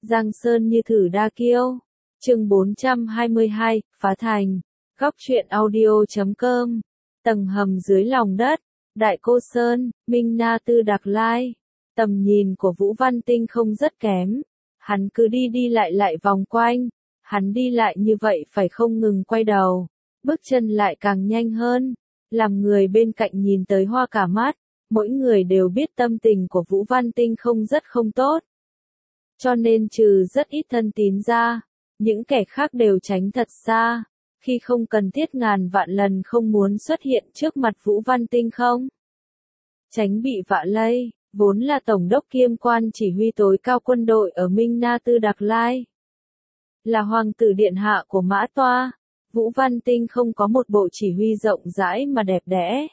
Giang sơn như thử đa kiêu. Chương 422, phá thành. Góc truyện audio.com. Tầng hầm dưới lòng đất. Đại Cô Sơn, Minh Na Tư Đạc Lai. Tầm nhìn của Vũ Văn Tinh không rất kém. Hắn cứ đi lại vòng quanh. Hắn đi lại như vậy phải không ngừng quay đầu. Bước chân lại càng nhanh hơn. Làm người bên cạnh nhìn tới hoa cả mắt. Mỗi người đều biết tâm tình của Vũ Văn Tinh không tốt. Cho nên trừ rất ít thân tín ra, những kẻ khác đều tránh thật xa, khi không cần thiết ngàn vạn lần không muốn xuất hiện trước mặt Vũ Văn Tinh không. Tránh bị vạ lây, vốn là tổng đốc kiêm quan chỉ huy tối cao quân đội ở Minh Na Tư Đạc Lai. Là hoàng tử điện hạ của Mã Toa, Vũ Văn Tinh không có một bộ chỉ huy rộng rãi mà đẹp đẽ.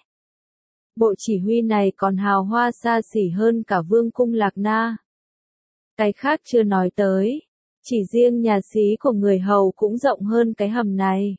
Bộ chỉ huy này còn hào hoa xa xỉ hơn cả vương cung Lạc Na. Cái khác chưa nói tới, chỉ riêng nhà xí của người hầu cũng rộng hơn cái hầm này.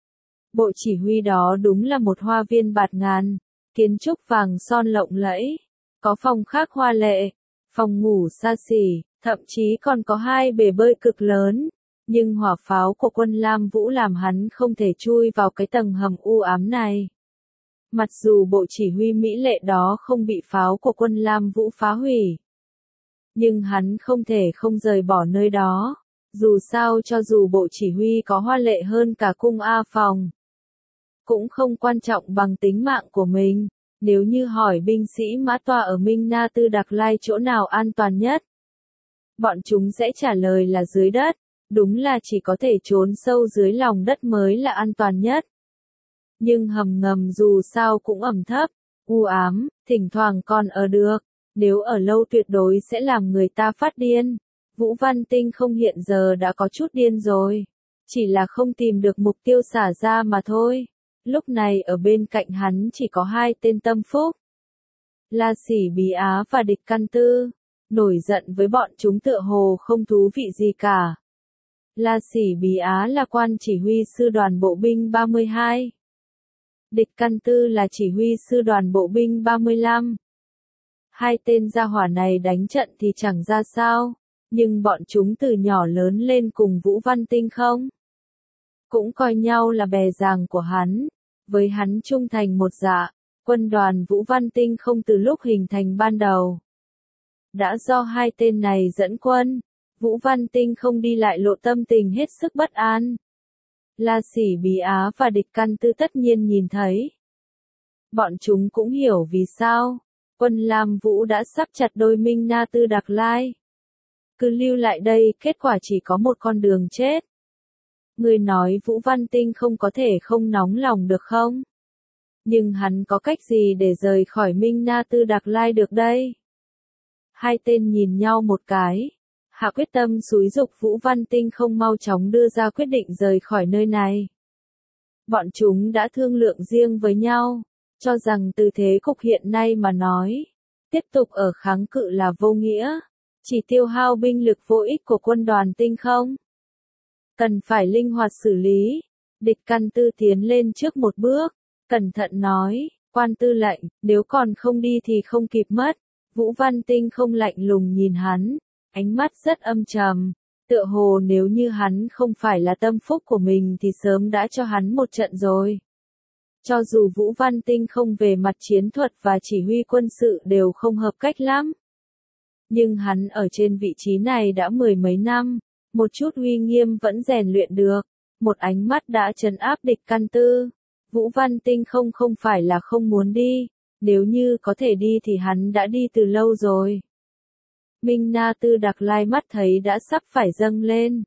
Bộ chỉ huy đó đúng là một hoa viên bạt ngàn, kiến trúc vàng son lộng lẫy, có phòng khác hoa lệ, phòng ngủ xa xỉ, thậm chí còn có 2 bể bơi cực lớn, nhưng hỏa pháo của quân Lam Vũ làm hắn không thể chui vào cái tầng hầm u ám này. Mặc dù bộ chỉ huy mỹ lệ đó không bị pháo của quân Lam Vũ phá hủy, nhưng hắn không thể không rời bỏ nơi đó. Dù sao cho dù bộ chỉ huy có hoa lệ hơn cả cung A Phòng, cũng không quan trọng bằng tính mạng của mình. Nếu như hỏi binh sĩ Mã Toa ở Minh Na Tư Đạc Lai chỗ nào an toàn nhất, bọn chúng sẽ trả lời là dưới đất. Đúng là chỉ có thể trốn sâu dưới lòng đất mới là an toàn nhất. Nhưng hầm ngầm dù sao cũng ẩm thấp, u ám, thỉnh thoảng còn ở được. Nếu ở lâu tuyệt đối sẽ làm người ta phát điên. Vũ Văn Tinh không hiện giờ đã có chút điên rồi. Chỉ là không tìm được mục tiêu xả ra mà thôi. Lúc này ở bên cạnh hắn chỉ có 2 tên tâm phúc. La Sỉ Bí Á và Địch Căn Tư. Nổi giận với bọn chúng tựa hồ không thú vị gì cả. La Sỉ Bí Á là quan chỉ huy sư đoàn bộ binh 32. Địch Căn Tư là chỉ huy sư đoàn bộ binh 35. 2 tên gia hỏa này đánh trận thì chẳng ra sao, nhưng bọn chúng từ nhỏ lớn lên cùng Vũ Văn Tinh không? Cũng coi nhau là bè giàng của hắn, với hắn trung thành một dạ. Quân đoàn Vũ Văn Tinh không từ lúc hình thành ban đầu đã do 2 tên này dẫn quân. Vũ Văn Tinh không đi lại lộ tâm tình hết sức bất an. La Sỉ Bí Á và Địch Căn Tư tất nhiên nhìn thấy. Bọn chúng cũng hiểu vì sao quân Lam Vũ đã sắp chặt đôi Minh Na Tư Đạc Lai. Cứ lưu lại đây kết quả chỉ có một con đường chết. Người nói Vũ Văn Tinh không có thể không nóng lòng được không? Nhưng hắn có cách gì để rời khỏi Minh Na Tư Đạc Lai được đây? 2 tên nhìn nhau một cái. Hạ quyết tâm xúi giục Vũ Văn Tinh không mau chóng đưa ra quyết định rời khỏi nơi này. Bọn chúng đã thương lượng riêng với nhau, cho rằng từ thế cục hiện nay mà nói, tiếp tục ở kháng cự là vô nghĩa, chỉ tiêu hao binh lực vô ích của quân đoàn Tinh không. Cần phải linh hoạt xử lý. Địch Căn Tư tiến lên trước một bước, cẩn thận nói, quan tư lệnh, nếu còn không đi thì không kịp mất. Vũ Văn Tinh không lạnh lùng nhìn hắn, ánh mắt rất âm trầm, tựa hồ nếu như hắn không phải là tâm phúc của mình thì sớm đã cho hắn một trận rồi. Cho dù Vũ Văn Tinh không về mặt chiến thuật và chỉ huy quân sự đều không hợp cách lắm, nhưng hắn ở trên vị trí này đã 10 mấy năm, một chút uy nghiêm vẫn rèn luyện được, một ánh mắt đã trấn áp Địch Căn Tư. Vũ Văn Tinh không phải là không muốn đi, nếu như có thể đi thì hắn đã đi từ lâu rồi. Minh Na Tư Đạc Lai mắt thấy đã sắp phải dâng lên.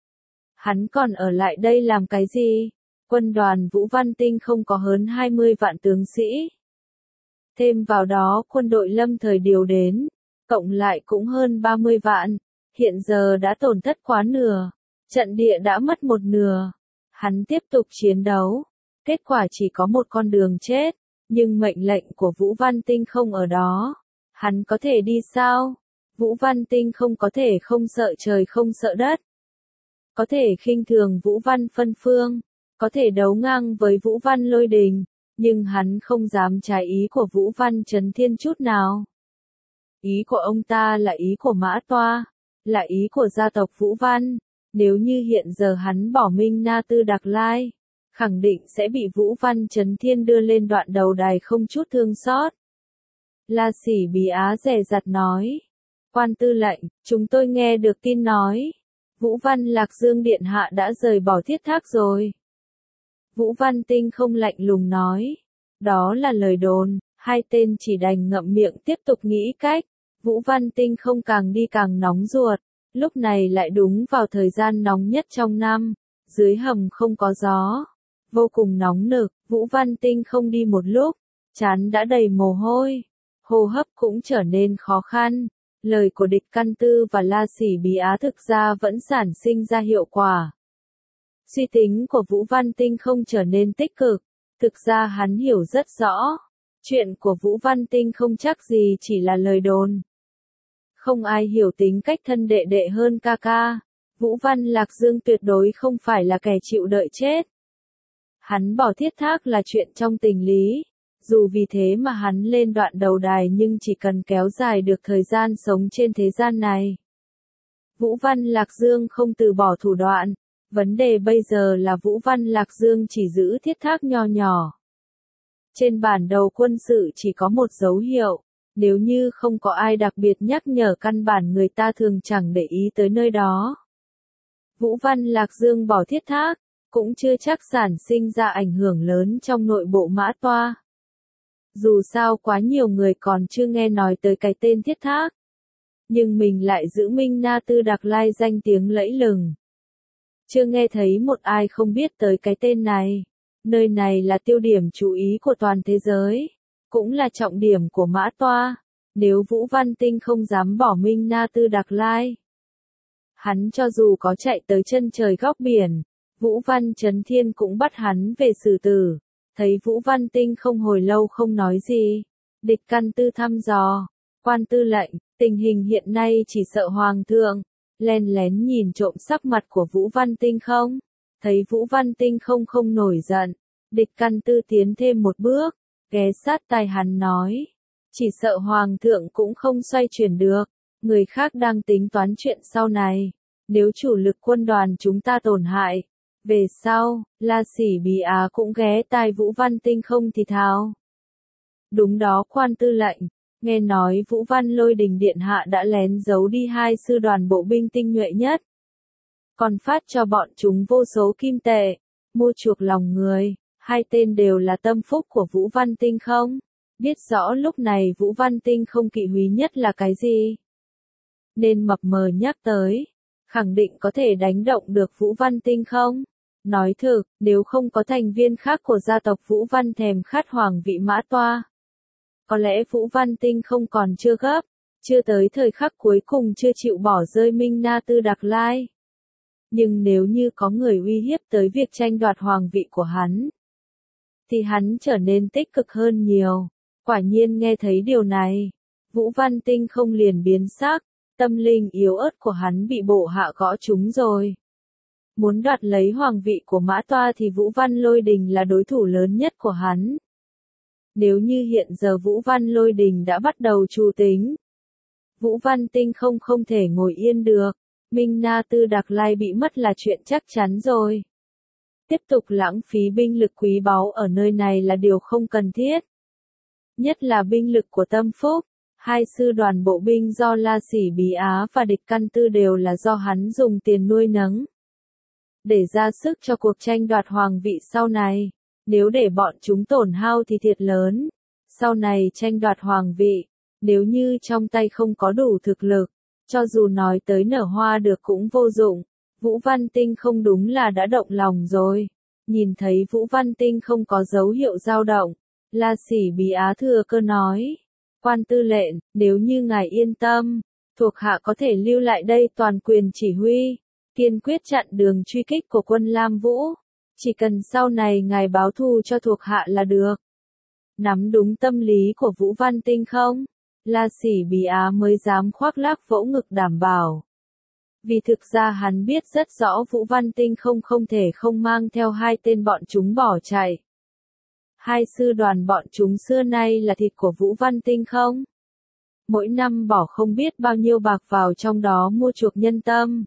Hắn còn ở lại đây làm cái gì? Quân đoàn Vũ Văn Tinh không có hơn 20 vạn tướng sĩ. Thêm vào đó quân đội lâm thời điều đến, cộng lại cũng hơn 30 vạn. Hiện giờ đã tổn thất quá nửa. Trận địa đã mất một nửa. Hắn tiếp tục chiến đấu. Kết quả chỉ có một con đường chết. Nhưng mệnh lệnh của Vũ Văn Tinh không ở đó. Hắn có thể đi sao? Vũ Văn Tinh không có thể không sợ trời không sợ đất. Có thể khinh thường Vũ Văn Phân Phương. Có thể đấu ngang với Vũ Văn Lôi Đình. Nhưng hắn không dám trái ý của Vũ Văn Chấn Thiên chút nào. Ý của ông ta là ý của Mã Toa. là ý của gia tộc Vũ Văn. Nếu như hiện giờ hắn bỏ Minh Na Tư Đặc Lai, khẳng định sẽ bị Vũ Văn Chấn Thiên đưa lên đoạn đầu đài không chút thương xót. La Sỉ Bí Á dè dặt nói. Quan tư lệnh, chúng tôi nghe được tin nói. Vũ Văn Lạc Dương Điện Hạ đã rời bỏ Thiết Thác rồi. Vũ Văn Tinh không lạnh lùng nói. Đó là lời đồn, hai tên chỉ đành ngậm miệng tiếp tục nghĩ cách. Vũ Văn Tinh không càng đi càng nóng ruột. Lúc này lại đúng vào thời gian nóng nhất trong năm. Dưới hầm không có gió. Vô cùng nóng nực, Vũ Văn Tinh không đi một lúc. Trán đã đầy mồ hôi. Hô hấp cũng trở nên khó khăn. Lời của Địch Căn Tư và La Sỉ Bí Á thực ra vẫn sản sinh ra hiệu quả. Suy tính của Vũ Văn Tinh không trở nên tích cực. Thực ra hắn hiểu rất rõ. Chuyện của Vũ Văn Tinh không chắc gì chỉ là lời đồn. Không ai hiểu tính cách thân đệ đệ hơn ca ca. Vũ Văn Lạc Dương tuyệt đối không phải là kẻ chịu đợi chết. Hắn bỏ Thiết Thác là chuyện trong tình lý. Dù vì thế mà hắn lên đoạn đầu đài nhưng chỉ cần kéo dài được thời gian sống trên thế gian này. Vũ Văn Lạc Dương không từ bỏ thủ đoạn. Vấn đề bây giờ là Vũ Văn Lạc Dương chỉ giữ Thiết Thác nho nhỏ. Trên bản đồ quân sự chỉ có một dấu hiệu. Nếu như không có ai đặc biệt nhắc nhở căn bản người ta thường chẳng để ý tới nơi đó. Vũ Văn Lạc Dương bỏ Thiết Thác, cũng chưa chắc sản sinh ra ảnh hưởng lớn trong nội bộ Mã Toa. Dù sao quá nhiều người còn chưa nghe nói tới cái tên Thiết Thác. Nhưng mình lại giữ Minh Na Tư Đặc Lai danh tiếng lẫy lừng. Chưa nghe thấy một ai không biết tới cái tên này. Nơi này là tiêu điểm chú ý của toàn thế giới. Cũng là trọng điểm của Mã Toa. Nếu Vũ Văn Tinh không dám bỏ Minh Na Tư Đặc Lai, hắn cho dù có chạy tới chân trời góc biển, Vũ Văn Chấn Thiên cũng bắt hắn về xử tử. Thấy Vũ Văn Tinh không hồi lâu không nói gì. Địch Căn Tư thăm dò. Quan tư lệnh, tình hình hiện nay chỉ sợ Hoàng thượng len lén nhìn trộm sắc mặt của Vũ Văn Tinh không? Thấy Vũ Văn Tinh không nổi giận. Địch Căn Tư tiến thêm một bước. Ghé sát tai hắn nói. Chỉ sợ Hoàng thượng cũng không xoay chuyển được. Người khác đang tính toán chuyện sau này. Nếu chủ lực quân đoàn chúng ta tổn hại. Về sau, La Sỉ Bí Á cũng ghé tai Vũ Văn Tinh không thì thào. Đúng đó quan tư lệnh. Nghe nói Vũ Văn Lôi Đình Điện Hạ đã lén giấu đi 2 sư đoàn bộ binh tinh nhuệ nhất. Còn phát cho bọn chúng vô số kim tệ. Mua chuộc lòng người. 2 tên đều là tâm phúc của Vũ Văn Tinh không? Biết rõ lúc này Vũ Văn Tinh không kỵ húy nhất là cái gì? Nên mập mờ nhắc tới. Khẳng định có thể đánh động được Vũ Văn Tinh không? Nói thực, nếu không có thành viên khác của gia tộc Vũ Văn thèm khát hoàng vị Mã Toa. Có lẽ Vũ Văn Tinh không còn chưa gấp. Chưa tới thời khắc cuối cùng chưa chịu bỏ rơi Minh Na Tư Đặc Lai. Nhưng nếu như có người uy hiếp tới việc tranh đoạt hoàng vị của hắn, thì hắn trở nên tích cực hơn nhiều. Quả nhiên nghe thấy điều này, Vũ Văn Tinh không liền biến sắc, tâm linh yếu ớt của hắn bị bộ hạ gõ trúng rồi. Muốn đoạt lấy hoàng vị của Mã Toa thì Vũ Văn Lôi Đình là đối thủ lớn nhất của hắn. Nếu như hiện giờ Vũ Văn Lôi Đình đã bắt đầu trù tính, Vũ Văn Tinh không thể ngồi yên được, Minh Na Tư Đặc Lai bị mất là chuyện chắc chắn rồi. Tiếp tục lãng phí binh lực quý báu ở nơi này là điều không cần thiết. Nhất là binh lực của Tâm Phúc, 2 sư đoàn bộ binh do La Sỉ Bí Á và Địch Căn Tư đều là do hắn dùng tiền nuôi nấng. Để ra sức cho cuộc tranh đoạt hoàng vị sau này, nếu để bọn chúng tổn hao thì thiệt lớn. Sau này tranh đoạt hoàng vị, nếu như trong tay không có đủ thực lực, cho dù nói tới nở hoa được cũng vô dụng. Vũ Văn Tinh không đúng là đã động lòng rồi. Nhìn thấy Vũ Văn Tinh không có dấu hiệu dao động, La Sỉ Bí Á thừa cơ nói. Quan tư lệnh, nếu như ngài yên tâm, thuộc hạ có thể lưu lại đây toàn quyền chỉ huy, kiên quyết chặn đường truy kích của quân Lam Vũ. Chỉ cần sau này ngài báo thù cho thuộc hạ là được. Nắm đúng tâm lý của Vũ Văn Tinh không? La Sỉ Bí Á mới dám khoác lác vỗ ngực đảm bảo. Vì thực ra hắn biết rất rõ Vũ Văn Tinh không thể không mang theo 2 tên bọn chúng bỏ chạy. 2 sư đoàn bọn chúng xưa nay là thịt của Vũ Văn Tinh không? mỗi năm bỏ không biết bao nhiêu bạc vào trong đó mua chuộc nhân tâm.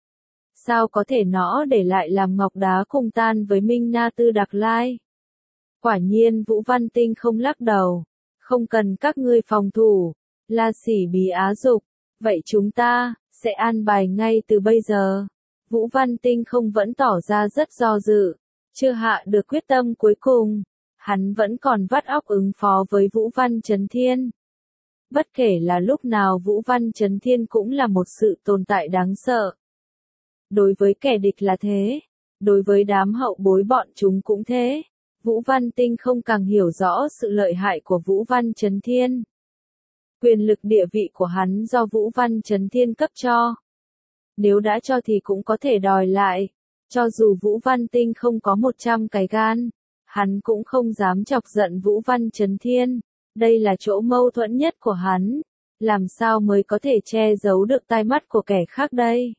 Sao có thể nõ để lại làm ngọc đá cùng tan với Minh Na Tư Đặc Lai? Quả nhiên Vũ Văn Tinh không lắc đầu. Không cần các ngươi phòng thủ. La Sỉ Bí Á dục. Vậy chúng ta, sẽ an bài ngay từ bây giờ. Vũ Văn Tinh không vẫn tỏ ra rất do dự. Chưa hạ được quyết tâm cuối cùng. Hắn vẫn còn vắt óc ứng phó với Vũ Văn Chấn Thiên. Bất kể là lúc nào Vũ Văn Chấn Thiên cũng là một sự tồn tại đáng sợ. Đối với kẻ địch là thế. Đối với đám hậu bối bọn chúng cũng thế. Vũ Văn Tinh không càng hiểu rõ sự lợi hại của Vũ Văn Chấn Thiên. Quyền lực địa vị của hắn do Vũ Văn Chấn Thiên cấp cho. Nếu đã cho thì cũng có thể đòi lại. Cho dù Vũ Văn Tinh không có 100 cái gan, hắn cũng không dám chọc giận Vũ Văn Chấn Thiên. Đây là chỗ mâu thuẫn nhất của hắn. Làm sao mới có thể che giấu được tai mắt của kẻ khác đây?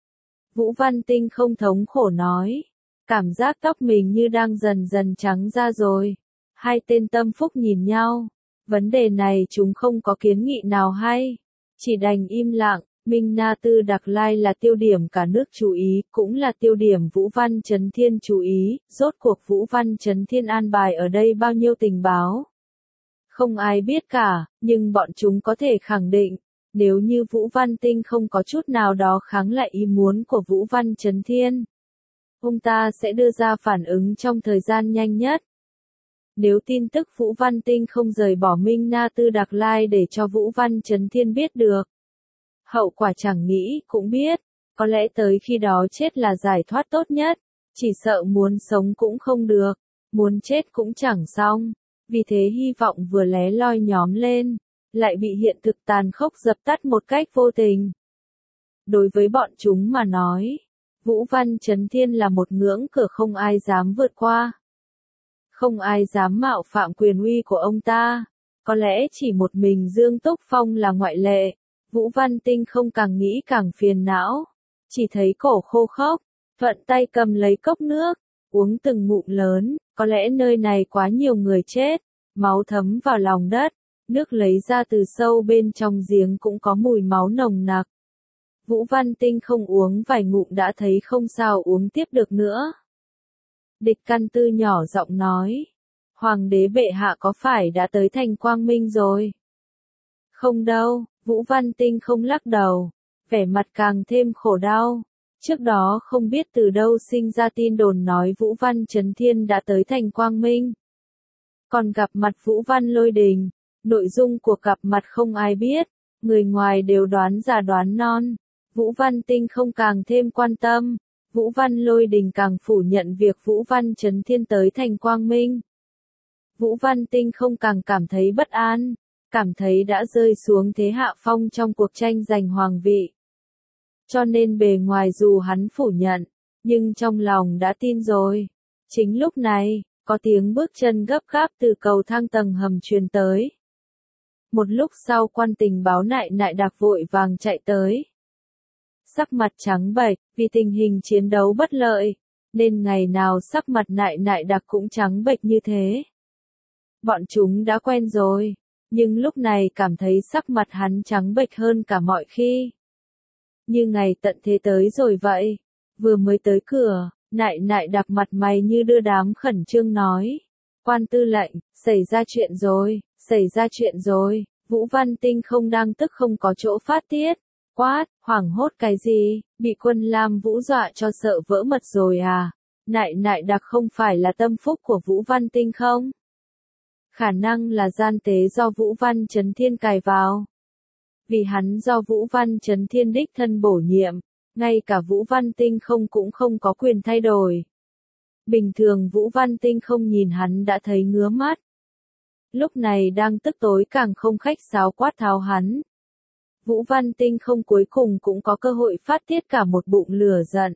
Vũ Văn Tinh không thống khổ nói. Cảm giác tóc mình như đang dần dần trắng ra rồi. Hai tên tâm phúc nhìn nhau. Vấn đề này chúng không có kiến nghị nào hay. Chỉ đành im lặng. Minh Na Tư Đặc Lai là tiêu điểm cả nước chú ý, cũng là tiêu điểm Vũ Văn Chấn Thiên chú ý. Rốt cuộc Vũ Văn Chấn Thiên an bài ở đây bao nhiêu tình báo? Không ai biết cả, nhưng bọn chúng có thể khẳng định. Nếu như Vũ Văn Tinh không có chút nào đó kháng lại ý muốn của Vũ Văn Chấn Thiên, ông ta sẽ đưa ra phản ứng trong thời gian nhanh nhất. Nếu tin tức Vũ Văn Tinh không rời bỏ Minh Na Tư Đặc Lai để cho Vũ Văn Chấn Thiên biết được, hậu quả chẳng nghĩ cũng biết, có lẽ tới khi đó chết là giải thoát tốt nhất, chỉ sợ muốn sống cũng không được, muốn chết cũng chẳng xong, vì thế hy vọng vừa lé loi nhóm lên, lại bị hiện thực tàn khốc dập tắt một cách vô tình. Đối với bọn chúng mà nói, Vũ Văn Chấn Thiên là một ngưỡng cửa không ai dám vượt qua. Không ai dám mạo phạm quyền uy của ông ta. Có lẽ chỉ một mình Dương Túc Phong là ngoại lệ. Vũ Văn Tinh không càng nghĩ càng phiền não. Chỉ thấy cổ khô khốc, thuận tay cầm lấy cốc nước, uống từng ngụm lớn. Có lẽ nơi này quá nhiều người chết, máu thấm vào lòng đất. Nước lấy ra từ sâu bên trong giếng cũng có mùi máu nồng nặc. Vũ Văn Tinh không uống vài ngụm đã thấy không sao uống tiếp được nữa. Địch Căn Tư nhỏ giọng nói. Hoàng đế bệ hạ có phải đã tới thành Quang Minh rồi? Không đâu, Vũ Văn Tinh không lắc đầu. Vẻ mặt càng thêm khổ đau. Trước đó không biết từ đâu sinh ra tin đồn nói Vũ Văn Chấn Thiên đã tới thành Quang Minh. Còn gặp mặt Vũ Văn Lôi Đình. Nội dung của gặp mặt không ai biết. Người ngoài đều đoán già đoán non. Vũ Văn Tinh không càng thêm quan tâm. Vũ Văn Lôi Đình càng phủ nhận việc Vũ Văn Chấn Thiên tới thành Quang Minh. Vũ Văn Tinh không càng cảm thấy bất an, cảm thấy đã rơi xuống thế hạ phong trong cuộc tranh giành hoàng vị. Cho nên bề ngoài dù hắn phủ nhận, nhưng trong lòng đã tin rồi. Chính lúc này, có tiếng bước chân gấp gáp từ cầu thang tầng hầm truyền tới. Một lúc sau quan tình báo Nại Nại Đặc vội vàng chạy tới. Sắc mặt trắng bệch, vì tình hình chiến đấu bất lợi, nên ngày nào sắc mặt Nại Nại Đặc cũng trắng bệch như thế. Bọn chúng đã quen rồi, nhưng lúc này cảm thấy sắc mặt hắn trắng bệch hơn cả mọi khi. Như ngày tận thế tới rồi vậy, vừa mới tới cửa, Nại Nại Đặc mặt mày như đưa đám khẩn trương nói. Quan tư lệnh, xảy ra chuyện rồi, xảy ra chuyện rồi, Vũ Văn Tinh không đang tức không có chỗ phát tiết. Quát, hoảng hốt cái gì, bị Quân Lam Vũ dọa cho sợ vỡ mật rồi à? Nại Nại Đặc không phải là tâm phúc của Vũ Văn Tinh không? Khả năng là gian tế do Vũ Văn Chấn Thiên cài vào. Vì hắn do Vũ Văn Chấn Thiên đích thân bổ nhiệm, ngay cả Vũ Văn Tinh không cũng không có quyền thay đổi. Bình thường Vũ Văn Tinh không nhìn hắn đã thấy ngứa mắt. Lúc này đang tức tối càng không khách sáo quát tháo hắn. Vũ Văn Tinh không cuối cùng cũng có cơ hội phát tiết cả một bụng lửa giận.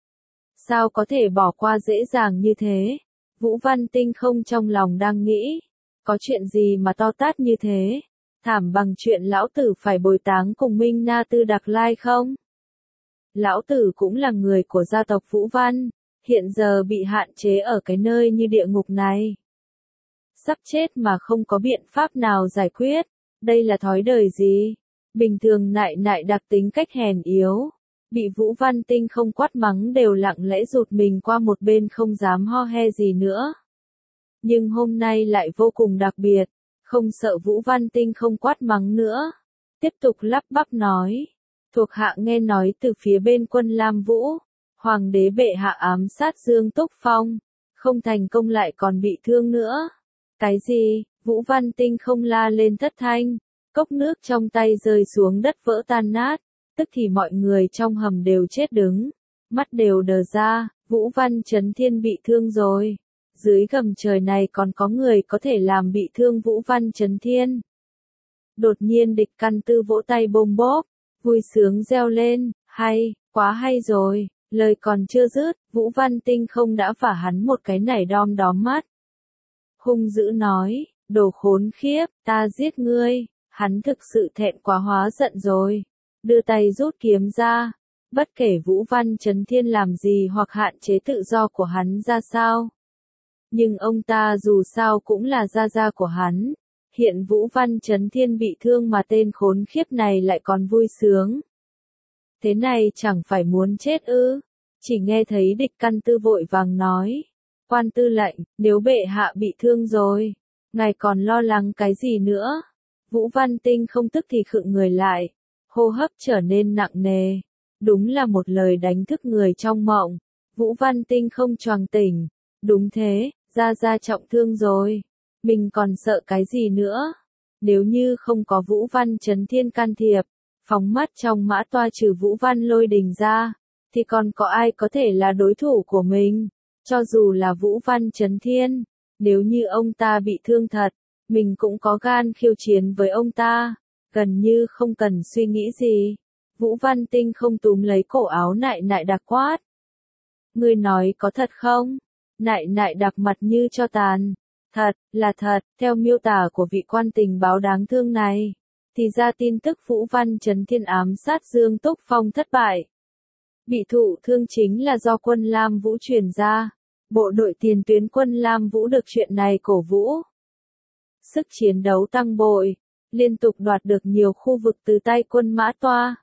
Sao có thể bỏ qua dễ dàng như thế? Vũ Văn Tinh không trong lòng đang nghĩ. Có chuyện gì mà to tát như thế? Thảm bằng chuyện lão tử phải bồi táng cùng Minh Na Tư Đặc Lai không? Lão tử cũng là người của gia tộc Vũ Văn, hiện giờ bị hạn chế ở cái nơi như địa ngục này. Sắp chết mà không có biện pháp nào giải quyết. Đây là thói đời gì? Bình thường nại nại đặc tính cách hèn yếu. Bị Vũ Văn Tinh không quát mắng đều lặng lẽ rụt mình qua một bên không dám ho he gì nữa. Nhưng hôm nay lại vô cùng đặc biệt, không sợ Vũ Văn Tinh không quát mắng nữa. Tiếp tục lắp bắp nói, thuộc hạ nghe nói từ phía bên quân Lam Vũ, Hoàng đế bệ hạ ám sát Dương Túc Phong, không thành công lại còn bị thương nữa. Cái gì? Vũ Văn Tinh không la lên thất thanh, cốc nước trong tay rơi xuống đất vỡ tan nát, tức thì mọi người trong hầm đều chết đứng, mắt đều đờ ra, Vũ Văn Chấn Thiên bị thương rồi. Dưới gầm trời này còn có người có thể làm bị thương Vũ Văn Chấn Thiên. Đột nhiên Địch Căn Tư vỗ tay bôm bốp, vui sướng reo lên, hay, quá hay rồi, lời còn chưa dứt, Vũ Văn Tinh không đã vả hắn một cái nảy đom đóm mắt. Hung dữ nói, đồ khốn khiếp, ta giết ngươi, hắn thực sự thẹn quá hóa giận rồi, đưa tay rút kiếm ra, bất kể Vũ Văn Chấn Thiên làm gì hoặc hạn chế tự do của hắn ra sao. Nhưng ông ta dù sao cũng là gia gia của hắn. Hiện Vũ Văn Chấn Thiên bị thương mà tên khốn khiếp này lại còn vui sướng. Thế này chẳng phải muốn chết ư? Chỉ nghe thấy Địch Căn Tư vội vàng nói. Quan tư lệnh, nếu bệ hạ bị thương rồi, ngài còn lo lắng cái gì nữa? Vũ Văn Tinh không tức thì khựng người lại, hô hấp trở nên nặng nề. Đúng là một lời đánh thức người trong mộng. Vũ Văn Tinh không choàng tỉnh. Đúng thế, gia gia trọng thương rồi. Mình còn sợ cái gì nữa? Nếu như không có Vũ Văn Chấn Thiên can thiệp, phóng mắt trong mã toa trừ Vũ Văn Lôi Đình ra, thì còn có ai có thể là đối thủ của mình? Cho dù là Vũ Văn Chấn Thiên, nếu như ông ta bị thương thật, mình cũng có gan khiêu chiến với ông ta, gần như không cần suy nghĩ gì. Vũ Văn Tinh không túm lấy cổ áo nại nại đặc quát. Ngươi nói có thật không? Nại nại đặc mặt như cho tàn. Thật, là thật, theo miêu tả của vị quan tình báo đáng thương này, thì ra tin tức Vũ Văn Chấn Thiên ám sát Dương Túc Phong thất bại. Bị thụ thương chính là do quân Lam Vũ truyền ra. Bộ đội tiền tuyến quân Lam Vũ được chuyện này cổ vũ. Sức chiến đấu tăng bội, liên tục đoạt được nhiều khu vực từ tay quân Mã Toa.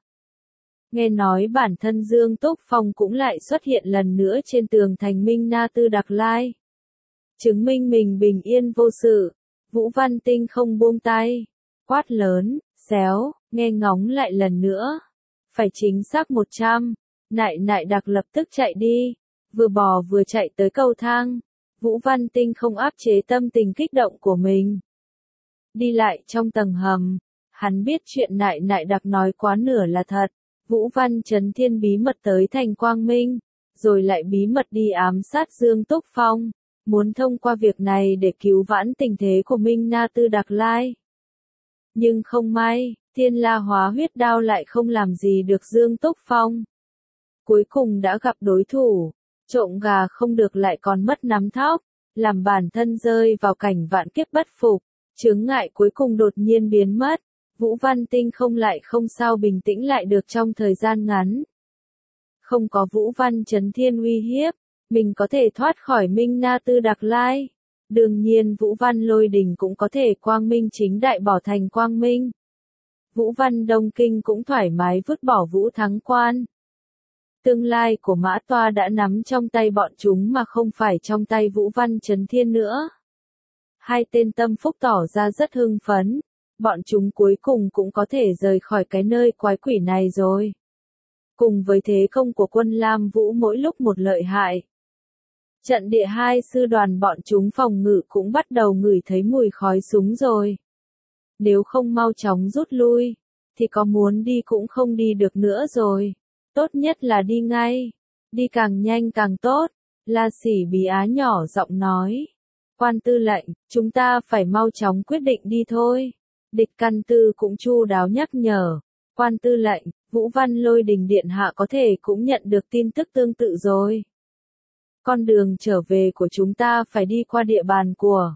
Nghe nói bản thân Dương Túc Phong cũng lại xuất hiện lần nữa trên tường thành Minh Na Tư Đặc Lai. Chứng minh mình bình yên vô sự, Vũ Văn Tinh không buông tay, quát lớn, xéo, nghe ngóng lại lần nữa. Phải chính xác 100, nại nại đặc lập tức chạy đi, vừa bò vừa chạy tới cầu thang. Vũ Văn Tinh không áp chế tâm tình kích động của mình. Đi lại trong tầng hầm, hắn biết chuyện nại nại đặc nói quá nửa là thật. Vũ Văn Chấn Thiên bí mật tới thành Quang Minh, rồi lại bí mật đi ám sát Dương Túc Phong, muốn thông qua việc này để cứu vãn tình thế của Minh Na Tư Đặc Lai. Nhưng không may, Thiên La Hóa Huyết Đao lại không làm gì được Dương Túc Phong. Cuối cùng đã gặp đối thủ, trộm gà không được lại còn mất nắm thóc, làm bản thân rơi vào cảnh vạn kiếp bất phục, chướng ngại cuối cùng đột nhiên biến mất. Vũ Văn Tinh không sao bình tĩnh lại được trong thời gian ngắn. Không có Vũ Văn Chấn Thiên uy hiếp, mình có thể thoát khỏi Minh Na Tư Đặc Lai. Đương nhiên Vũ Văn Lôi Đình cũng có thể quang minh chính đại bỏ thành Quang Minh. Vũ Văn Đông Kinh cũng thoải mái vứt bỏ Vũ Thắng Quan. Tương lai của Mã Toa đã nắm trong tay bọn chúng mà không phải trong tay Vũ Văn Chấn Thiên nữa. Hai tên tâm phúc tỏ ra rất hưng phấn. Bọn chúng cuối cùng cũng có thể rời khỏi cái nơi quái quỷ này rồi. Cùng với thế công của quân Lam Vũ mỗi lúc một lợi hại. Trận địa hai sư đoàn bọn chúng phòng ngự cũng bắt đầu ngửi thấy mùi khói súng rồi. Nếu không mau chóng rút lui, thì có muốn đi cũng không đi được nữa rồi. Tốt nhất là đi ngay. Đi càng nhanh càng tốt. La Sỉ Bí Á nhỏ giọng nói. Quan tư lệnh, chúng ta phải mau chóng quyết định đi thôi. Địch Căn Tư cũng chu đáo nhắc nhở. Quan tư lệnh, Vũ Văn Lôi Đình điện hạ có thể cũng nhận được tin tức tương tự rồi. Con đường trở về của chúng ta phải đi qua địa bàn của.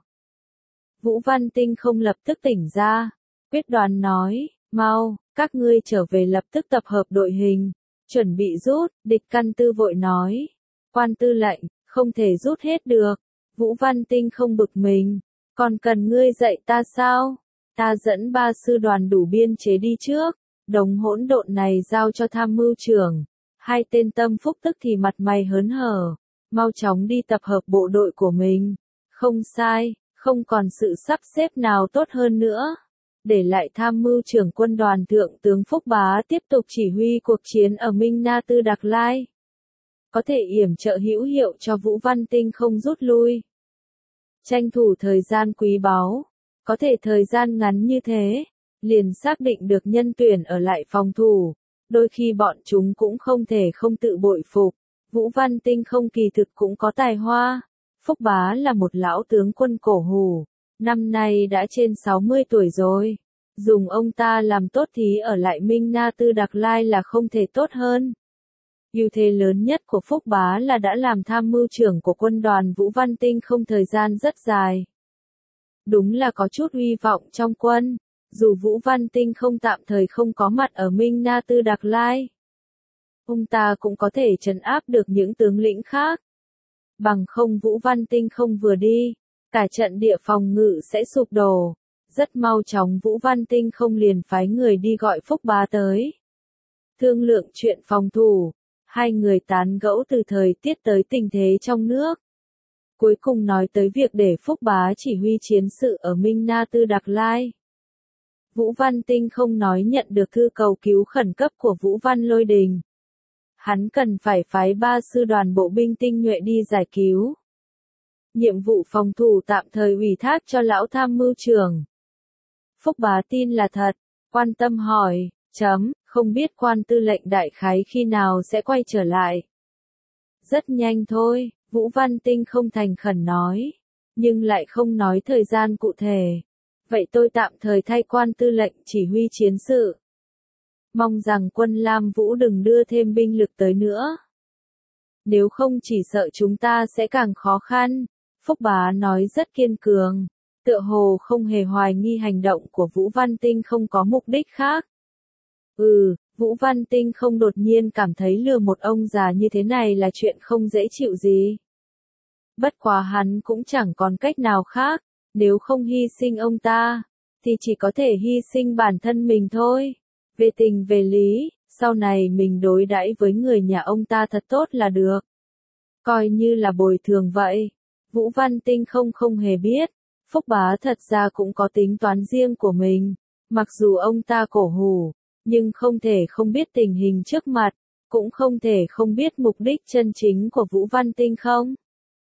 Vũ Văn Tinh không lập tức tỉnh ra. Quyết đoán nói, mau, các ngươi trở về lập tức tập hợp đội hình. Chuẩn bị rút, Địch Căn Tư vội nói. Quan tư lệnh, không thể rút hết được. Vũ Văn Tinh không bực mình. Còn cần ngươi dạy ta sao? Ta dẫn 3 sư đoàn đủ biên chế đi trước, đống hỗn độn này giao cho tham mưu trưởng. Hai tên tâm phúc tức thì mặt mày hớn hở, mau chóng đi tập hợp bộ đội của mình. Không sai, không còn sự sắp xếp nào tốt hơn nữa. Để lại tham mưu trưởng quân đoàn thượng tướng Phúc Bá tiếp tục chỉ huy cuộc chiến ở Minh Na Tư Đặc Lai. Có thể yểm trợ hữu hiệu cho Vũ Văn Tinh không rút lui. Tranh thủ thời gian quý báu, có thể thời gian ngắn như thế, liền xác định được nhân tuyển ở lại phòng thủ. Đôi khi bọn chúng cũng không thể không tự bội phục. Vũ Văn Tinh không kỳ thực cũng có tài hoa. Phúc Bá là một lão tướng quân cổ hủ, năm nay đã trên 60 tuổi rồi. Dùng ông ta làm tốt thì ở lại Minh Na Tư Đặc Lai là không thể tốt hơn. Ưu thế lớn nhất của Phúc Bá là đã làm tham mưu trưởng của quân đoàn Vũ Văn Tinh không thời gian rất dài. Đúng là có chút uy vọng trong quân, dù Vũ Văn Tinh không tạm thời không có mặt ở Minh Na Tư Đặc Lai. Ông ta cũng có thể trấn áp được những tướng lĩnh khác. Bằng không Vũ Văn Tinh không vừa đi, cả trận địa phòng ngự sẽ sụp đổ. Rất mau chóng Vũ Văn Tinh không liền phái người đi gọi Phúc Bá tới. Thương lượng chuyện phòng thủ, hai người tán gẫu từ thời tiết tới tình thế trong nước. Cuối cùng nói tới việc để Phúc Bá chỉ huy chiến sự ở Minh Na Tư Đặc Lai. Vũ Văn Tinh không nói nhận được thư cầu cứu khẩn cấp của Vũ Văn Lôi Đình. Hắn cần phải phái 3 sư đoàn bộ binh tinh nhuệ đi giải cứu. Nhiệm vụ phòng thủ tạm thời ủy thác cho lão tham mưu trưởng. Phúc Bá tin là thật, quan tâm hỏi, không biết quan tư lệnh đại khái khi nào sẽ quay trở lại. Rất nhanh thôi, Vũ Văn Tinh không thành khẩn nói, nhưng lại không nói thời gian cụ thể. Vậy tôi tạm thời thay quan tư lệnh chỉ huy chiến sự. Mong rằng quân Lam Vũ đừng đưa thêm binh lực tới nữa. Nếu không chỉ sợ chúng ta sẽ càng khó khăn. Phúc Bá nói rất kiên cường, tựa hồ không hề hoài nghi hành động của Vũ Văn Tinh không có mục đích khác. Vũ Văn Tinh không đột nhiên cảm thấy lừa một ông già như thế này là chuyện không dễ chịu gì. Bất quá hắn cũng chẳng còn cách nào khác, nếu không hy sinh ông ta, thì chỉ có thể hy sinh bản thân mình thôi. Về tình về lý, sau này mình đối đãi với người nhà ông ta thật tốt là được. Coi như là bồi thường vậy. Vũ Văn Tinh không hề biết, Phúc Bá thật ra cũng có tính toán riêng của mình. Mặc dù ông ta cổ hủ, nhưng không thể không biết tình hình trước mặt, cũng không thể không biết mục đích chân chính của Vũ Văn Tinh không.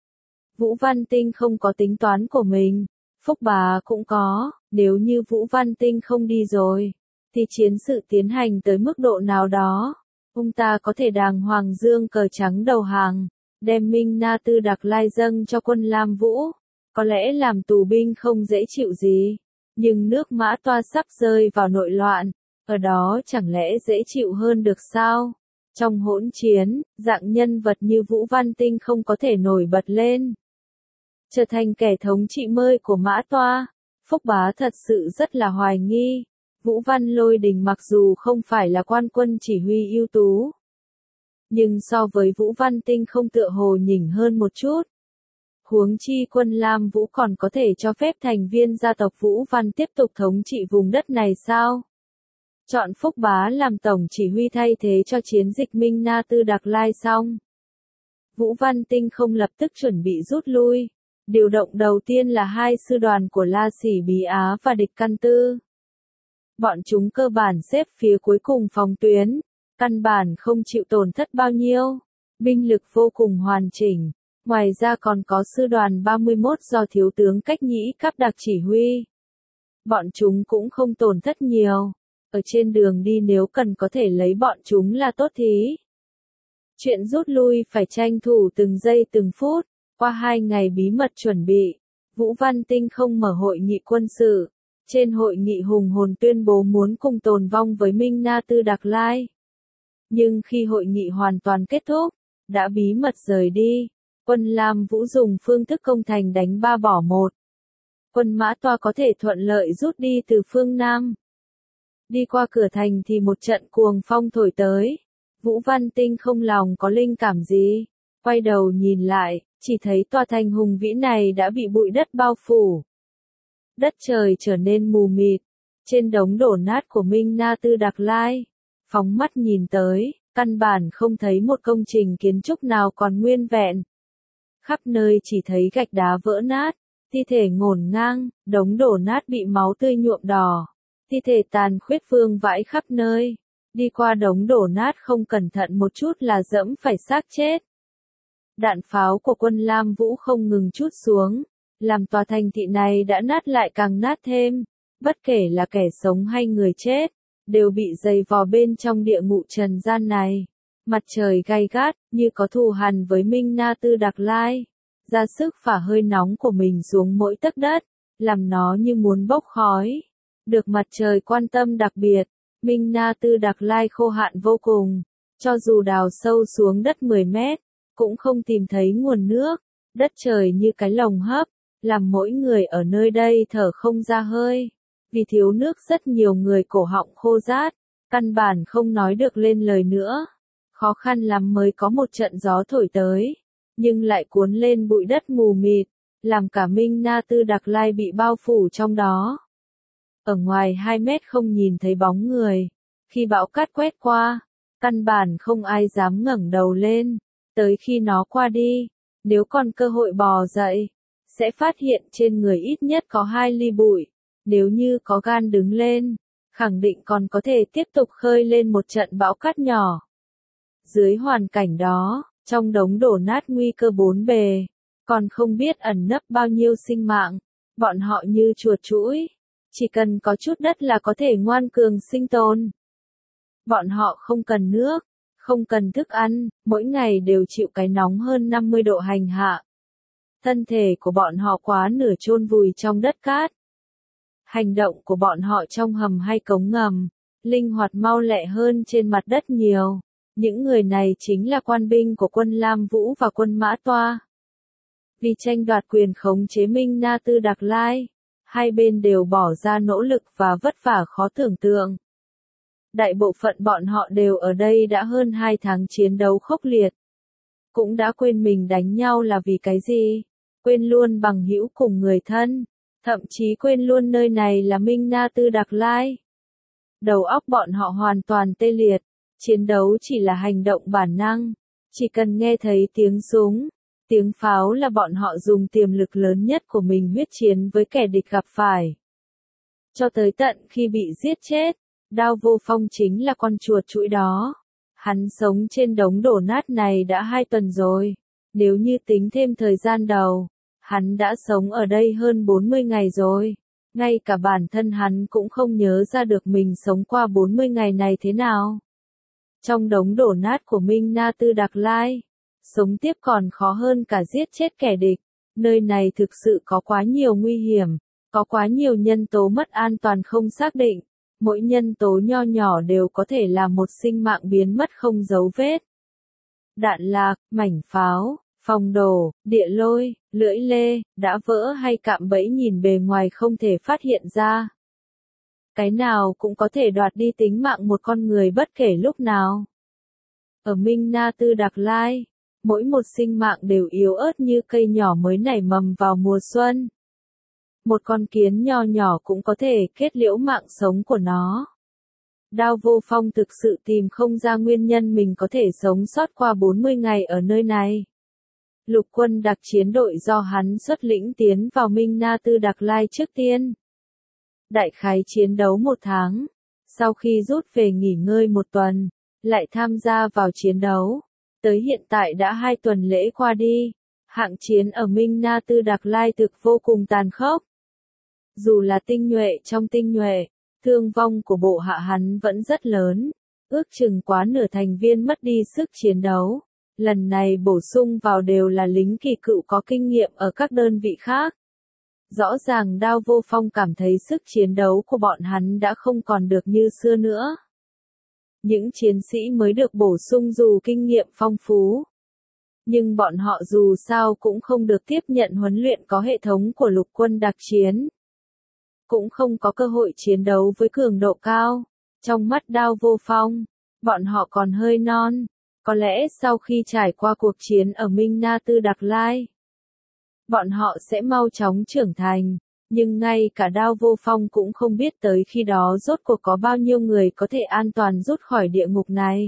Vũ Văn Tinh không có tính toán của mình, Phúc Bá cũng có, nếu như Vũ Văn Tinh không đi rồi, thì chiến sự tiến hành tới mức độ nào đó, ông ta có thể đàng hoàng dương cờ trắng đầu hàng, đem Minh Na Tư Đặc Lai dâng cho quân Lam Vũ, có lẽ làm tù binh không dễ chịu gì, nhưng nước Mã Toa sắp rơi vào nội loạn, ở đó chẳng lẽ dễ chịu hơn được sao? Trong hỗn chiến, dạng nhân vật như Vũ Văn Tinh không có thể nổi bật lên, trở thành kẻ thống trị mới của Mã Toa. Phúc Bá thật sự rất là hoài nghi. Vũ Văn Lôi Đình mặc dù không phải là quan quân chỉ huy ưu tú, nhưng so với Vũ Văn Tinh không tựa hồ nhỉnh hơn một chút. Huống chi quân Lam Vũ còn có thể cho phép thành viên gia tộc Vũ Văn tiếp tục thống trị vùng đất này sao? Chọn Phúc Bá làm tổng chỉ huy thay thế cho chiến dịch Minh Na Tư Đặc Lai xong. Vũ Văn Tinh không lập tức chuẩn bị rút lui. Điều động đầu tiên là 2 sư đoàn của La Sĩ Bí Á và Địch Căn Tư. Bọn chúng cơ bản xếp phía cuối cùng phòng tuyến, căn bản không chịu tổn thất bao nhiêu, binh lực vô cùng hoàn chỉnh. Ngoài ra còn có sư đoàn 31 do thiếu tướng Cách Nhĩ Cáp Đặc chỉ huy. Bọn chúng cũng không tổn thất nhiều, ở trên đường đi nếu cần có thể lấy bọn chúng là tốt thí. Chuyện rút lui phải tranh thủ từng giây từng phút. Qua 2 ngày bí mật chuẩn bị, Vũ Văn Tinh không mở hội nghị quân sự. Trên hội nghị hùng hồn tuyên bố muốn cùng tồn vong với Minh Na Tư Đặc Lai. Nhưng khi hội nghị hoàn toàn kết thúc, đã bí mật rời đi, quân Lam Vũ dùng phương thức công thành đánh 3 bỏ 1. Quân Mã Toa có thể thuận lợi rút đi từ phương Nam. Đi qua cửa thành thì một trận cuồng phong thổi tới. Vũ Văn Tinh không lòng có linh cảm gì. Quay đầu nhìn lại, chỉ thấy tòa thành hùng vĩ này đã bị bụi đất bao phủ. đất trời trở nên mù mịt. Trên đống đổ nát của Minh Na Tư Đạc Lai, phóng mắt nhìn tới, căn bản không thấy một công trình kiến trúc nào còn nguyên vẹn. Khắp nơi chỉ thấy gạch đá vỡ nát, thi thể ngổn ngang, đống đổ nát bị máu tươi nhuộm đỏ, thi thể tàn khuyết vương vãi khắp nơi. Đi qua đống đổ nát không cẩn thận một chút là dẫm phải xác chết. Đạn pháo của quân Lam Vũ không ngừng trút xuống, làm tòa thành thị này đã nát lại càng nát thêm. Bất kể là kẻ sống hay người chết, đều bị dày vò bên trong địa ngục trần gian này. Mặt trời gay gắt, như có thù hằn với Minh Na Tư Đạc Lai, ra sức phả hơi nóng của mình xuống mỗi tấc đất, làm nó như muốn bốc khói. Được mặt trời quan tâm đặc biệt, Minh Na Tư Đạc Lai khô hạn vô cùng, cho dù đào sâu xuống đất 10 mét, cũng không tìm thấy nguồn nước. Đất trời như cái lồng hấp, làm mỗi người ở nơi đây thở không ra hơi. Vì thiếu nước rất nhiều người cổ họng khô rát, căn bản không nói được lên lời nữa. Khó khăn lắm mới có một trận gió thổi tới, nhưng lại cuốn lên bụi đất mù mịt, làm cả Minh Na Tư Đạc Lai bị bao phủ trong đó. Ở ngoài 2 mét không nhìn thấy bóng người, khi bão cát quét qua, căn bản không ai dám ngẩng đầu lên, tới khi nó qua đi, nếu còn cơ hội bò dậy, sẽ phát hiện trên người ít nhất có 2 ly bụi, nếu như có gan đứng lên, khẳng định còn có thể tiếp tục khơi lên một trận bão cát nhỏ. Dưới hoàn cảnh đó, trong đống đổ nát nguy cơ bốn bề, còn không biết ẩn nấp bao nhiêu sinh mạng, bọn họ như chuột chũi, chỉ cần có chút đất là có thể ngoan cường sinh tồn. Bọn họ không cần nước, không cần thức ăn, mỗi ngày đều chịu cái nóng hơn 50 độ hành hạ. Thân thể của bọn họ quá nửa chôn vùi trong đất cát. Hành động của bọn họ trong hầm hay cống ngầm, linh hoạt mau lẹ hơn trên mặt đất nhiều. Những người này chính là quan binh của quân Lam Vũ và quân Mã Toa. Vì tranh đoạt quyền khống chế Minh Na Tư Đạc Lai, hai bên đều bỏ ra nỗ lực và vất vả khó tưởng tượng. Đại bộ phận bọn họ đều ở đây đã hơn 2 tháng chiến đấu khốc liệt. Cũng đã quên mình đánh nhau là vì cái gì, quên luôn bằng hữu cùng người thân, thậm chí quên luôn nơi này là Minh Na Tư Đạc Lai. Đầu óc bọn họ hoàn toàn tê liệt, chiến đấu chỉ là hành động bản năng, chỉ cần nghe thấy tiếng súng, tiếng pháo là bọn họ dùng tiềm lực lớn nhất của mình huyết chiến với kẻ địch gặp phải. Cho tới tận khi bị giết chết, Đao Vô Phong chính là con chuột chũi đó. Hắn sống trên đống đổ nát này đã 2 tuần rồi, nếu như tính thêm thời gian đầu, hắn đã sống ở đây hơn 40 ngày rồi. Ngay cả bản thân hắn cũng không nhớ ra được mình sống qua 40 ngày này thế nào. Trong đống đổ nát của Minh Na Tư Đạc Lai, sống tiếp còn khó hơn cả giết chết kẻ địch. Nơi này thực sự có quá nhiều nguy hiểm, có quá nhiều nhân tố mất an toàn không xác định. Mỗi nhân tố nho nhỏ đều có thể làm một sinh mạng biến mất không dấu vết. Đạn lạc, mảnh pháo, phòng đổ, địa lôi, lưỡi lê, đã vỡ hay cạm bẫy nhìn bề ngoài không thể phát hiện ra. Cái nào cũng có thể đoạt đi tính mạng một con người bất kể lúc nào. Ở Minh Na Tư Đạc Lai, mỗi một sinh mạng đều yếu ớt như cây nhỏ mới nảy mầm vào mùa xuân. Một con kiến nho nhỏ cũng có thể kết liễu mạng sống của nó. Đao Vô Phong thực sự tìm không ra nguyên nhân mình có thể sống sót qua 40 ngày ở nơi này. Lục quân đặc chiến đội do hắn xuất lĩnh tiến vào Minh Na Tư Đạc Lai trước tiên. Đại khái chiến đấu 1 tháng, sau khi rút về nghỉ ngơi 1 tuần, lại tham gia vào chiến đấu. Tới hiện tại đã 2 tuần lễ qua đi, hạng chiến ở Minh Na Tư Đạc Lai thực vô cùng tàn khốc. Dù là tinh nhuệ trong tinh nhuệ, thương vong của bộ hạ hắn vẫn rất lớn, ước chừng quá nửa thành viên mất đi sức chiến đấu. Lần này bổ sung vào đều là lính kỳ cựu có kinh nghiệm ở các đơn vị khác. Rõ ràng Đao Vô Phong cảm thấy sức chiến đấu của bọn hắn đã không còn được như xưa nữa. Những chiến sĩ mới được bổ sung dù kinh nghiệm phong phú, nhưng bọn họ dù sao cũng không được tiếp nhận huấn luyện có hệ thống của lục quân đặc chiến. Cũng không có cơ hội chiến đấu với cường độ cao. Trong mắt Đao Vô Phong, bọn họ còn hơi non. Có lẽ sau khi trải qua cuộc chiến ở Minh Na Tư Đạc Lai, bọn họ sẽ mau chóng trưởng thành. Nhưng ngay cả Đao Vô Phong cũng không biết tới khi đó rốt cuộc có bao nhiêu người có thể an toàn rút khỏi địa ngục này.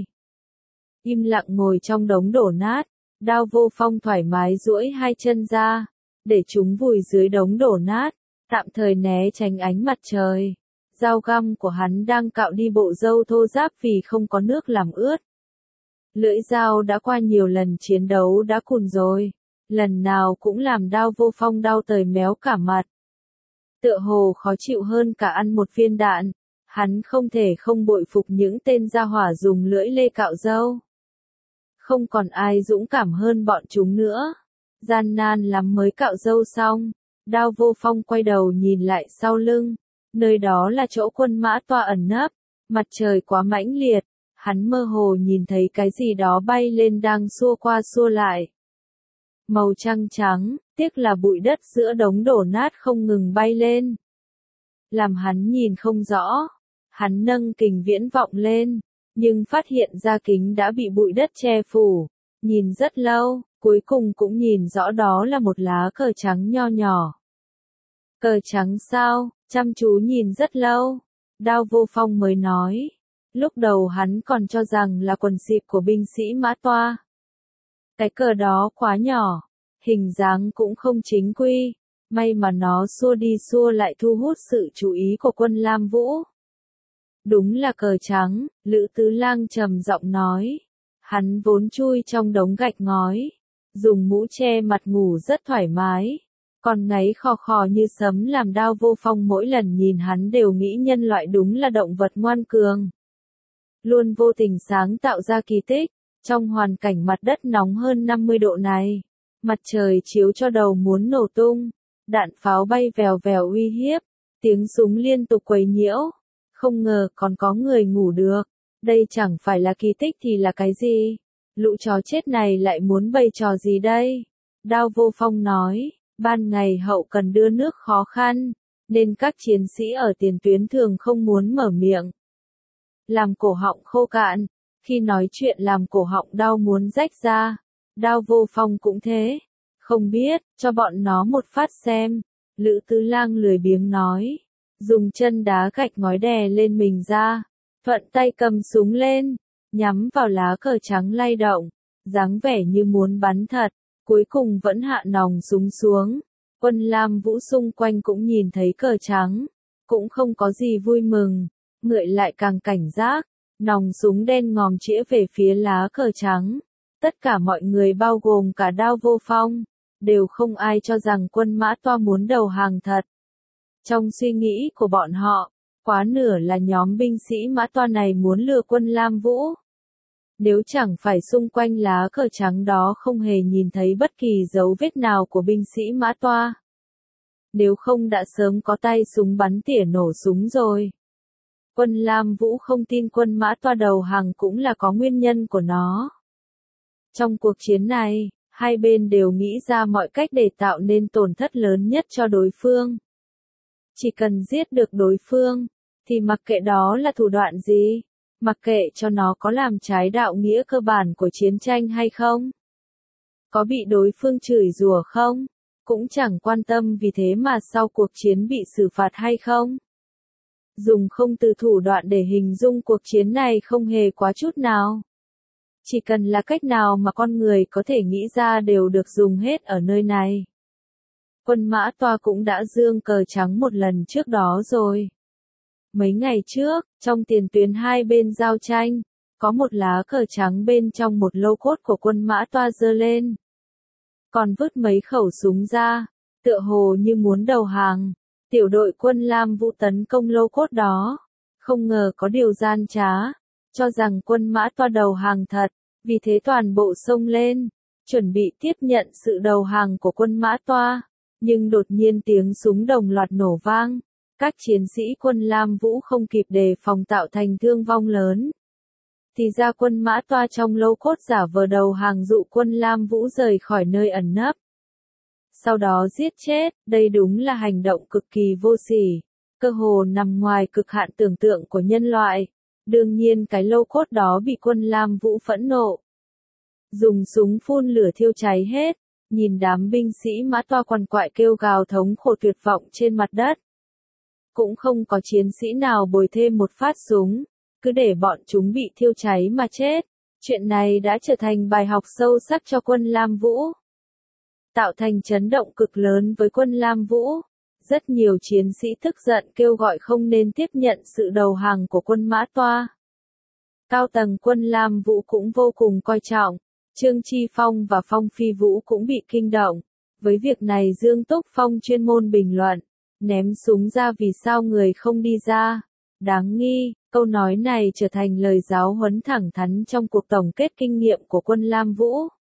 Im lặng ngồi trong đống đổ nát, Đao Vô Phong thoải mái duỗi hai chân ra, để chúng vùi dưới đống đổ nát, tạm thời né tránh ánh mặt trời. Dao găm của hắn đang cạo đi bộ râu thô ráp vì không có nước làm ướt. Lưỡi dao đã qua nhiều lần chiến đấu đã cùn rồi, lần nào cũng làm Đao Vô Phong đau tời méo cả mặt. Tựa hồ khó chịu hơn cả ăn một viên đạn, hắn không thể không bội phục những tên gia hỏa dùng lưỡi lê cạo râu. Không còn ai dũng cảm hơn bọn chúng nữa. Gian nan lắm mới cạo râu xong, Đao Vô Phong quay đầu nhìn lại sau lưng, nơi đó là chỗ Quân Mã Toa ẩn nấp, mặt trời quá mãnh liệt, hắn mơ hồ nhìn thấy cái gì đó bay lên đang xua qua xua lại. Màu trắng trắng, tiếc là bụi đất giữa đống đổ nát không ngừng bay lên. Làm hắn nhìn không rõ, hắn nâng kính viễn vọng lên, nhưng phát hiện ra kính đã bị bụi đất che phủ, nhìn rất lâu, cuối cùng cũng nhìn rõ đó là một lá cờ trắng nho nhỏ. Cờ trắng sao? Chăm chú nhìn rất lâu, Đao Vô Phong mới nói. Lúc đầu hắn còn cho rằng là quần xịp của binh sĩ Mã Toa. Cái cờ đó quá nhỏ, hình dáng cũng không chính quy, may mà nó xua đi xua lại thu hút sự chú ý của quân Lam Vũ. Đúng là cờ trắng, Lữ Tứ Lang trầm giọng nói. Hắn vốn chui trong đống gạch ngói, dùng mũ che mặt ngủ rất thoải mái. Còn ngáy khò khò như sấm làm Đao Vô Phong mỗi lần nhìn hắn đều nghĩ nhân loại đúng là động vật ngoan cường. Luôn vô tình sáng tạo ra kỳ tích, trong hoàn cảnh mặt đất nóng hơn 50 độ này. Mặt trời chiếu cho đầu muốn nổ tung, đạn pháo bay vèo vèo uy hiếp, tiếng súng liên tục quấy nhiễu. Không ngờ còn có người ngủ được, đây chẳng phải là kỳ tích thì là cái gì? Lũ chó chết này lại muốn bày trò gì đây? Đao Vô Phong nói. Ban ngày hậu cần đưa nước khó khăn, nên các chiến sĩ ở tiền tuyến thường không muốn mở miệng. Làm cổ họng khô cạn, khi nói chuyện làm cổ họng đau muốn rách ra. Đao Vô Phong cũng thế. Không biết, cho bọn nó một phát xem. Lữ Tứ Lang lười biếng nói. Dùng chân đá gạch ngói đè lên mình ra. Thuận tay cầm súng lên, nhắm vào lá cờ trắng lay động, dáng vẻ như muốn bắn thật. Cuối cùng vẫn hạ nòng súng xuống. Quân Lam Vũ xung quanh cũng nhìn thấy cờ trắng, cũng không có gì vui mừng, ngựa lại càng cảnh giác, nòng súng đen ngòm chĩa về phía lá cờ trắng. Tất cả mọi người bao gồm cả Đao Vô Phong, đều không ai cho rằng quân Mã Toa muốn đầu hàng thật. Trong suy nghĩ của bọn họ, quá nửa là nhóm binh sĩ Mã Toa này muốn lừa quân Lam Vũ. Nếu chẳng phải xung quanh lá cờ trắng đó không hề nhìn thấy bất kỳ dấu vết nào của binh sĩ Mã Toa. Nếu không đã sớm có tay súng bắn tỉa nổ súng rồi. Quân Lam Vũ không tin quân Mã Toa đầu hàng cũng là có nguyên nhân của nó. Trong cuộc chiến này, hai bên đều nghĩ ra mọi cách để tạo nên tổn thất lớn nhất cho đối phương. Chỉ cần giết được đối phương, thì mặc kệ đó là thủ đoạn gì. Mặc kệ cho nó có làm trái đạo nghĩa cơ bản của chiến tranh hay không. Có bị đối phương chửi rủa không, cũng chẳng quan tâm vì thế mà sau cuộc chiến bị xử phạt hay không. Dùng không từ thủ đoạn để hình dung cuộc chiến này không hề quá chút nào. Chỉ cần là cách nào mà con người có thể nghĩ ra đều được dùng hết ở nơi này. Quân Mã Toa cũng đã giương cờ trắng một lần trước đó rồi. Mấy ngày trước, trong tiền tuyến hai bên giao tranh, có một lá cờ trắng bên trong một lô cốt của quân Mã Toa giơ lên. Còn vứt mấy khẩu súng ra, tựa hồ như muốn đầu hàng. Tiểu đội quân Lam Vũ tấn công lô cốt đó. Không ngờ có điều gian trá, cho rằng quân Mã Toa đầu hàng thật, vì thế toàn bộ xông lên, chuẩn bị tiếp nhận sự đầu hàng của quân Mã Toa. Nhưng đột nhiên tiếng súng đồng loạt nổ vang. Các chiến sĩ quân Lam Vũ không kịp đề phòng tạo thành thương vong lớn. Thì ra quân Mã Toa trong lô cốt giả vờ đầu hàng dụ quân Lam Vũ rời khỏi nơi ẩn nấp. Sau đó giết chết, đây đúng là hành động cực kỳ vô sỉ, cơ hồ nằm ngoài cực hạn tưởng tượng của nhân loại. Đương nhiên cái lô cốt đó bị quân Lam Vũ phẫn nộ. Dùng súng phun lửa thiêu cháy hết, nhìn đám binh sĩ Mã Toa quằn quại kêu gào thống khổ tuyệt vọng trên mặt đất. Cũng không có chiến sĩ nào bồi thêm một phát súng, cứ để bọn chúng bị thiêu cháy mà chết. Chuyện này đã trở thành bài học sâu sắc cho quân Lam Vũ, tạo thành chấn động cực lớn với quân Lam Vũ. Rất nhiều chiến sĩ tức giận kêu gọi không nên tiếp nhận sự đầu hàng của quân Mã Toa. Cao tầng quân Lam Vũ cũng vô cùng coi trọng. Trương Chi Phong và Phong Phi Vũ cũng bị kinh động. Với việc này Dương Túc Phong chuyên môn bình luận, ném súng ra vì sao người không đi ra. Đáng nghi, câu nói này trở thành lời giáo huấn thẳng thắn trong cuộc tổng kết kinh nghiệm của quân Lam Vũ.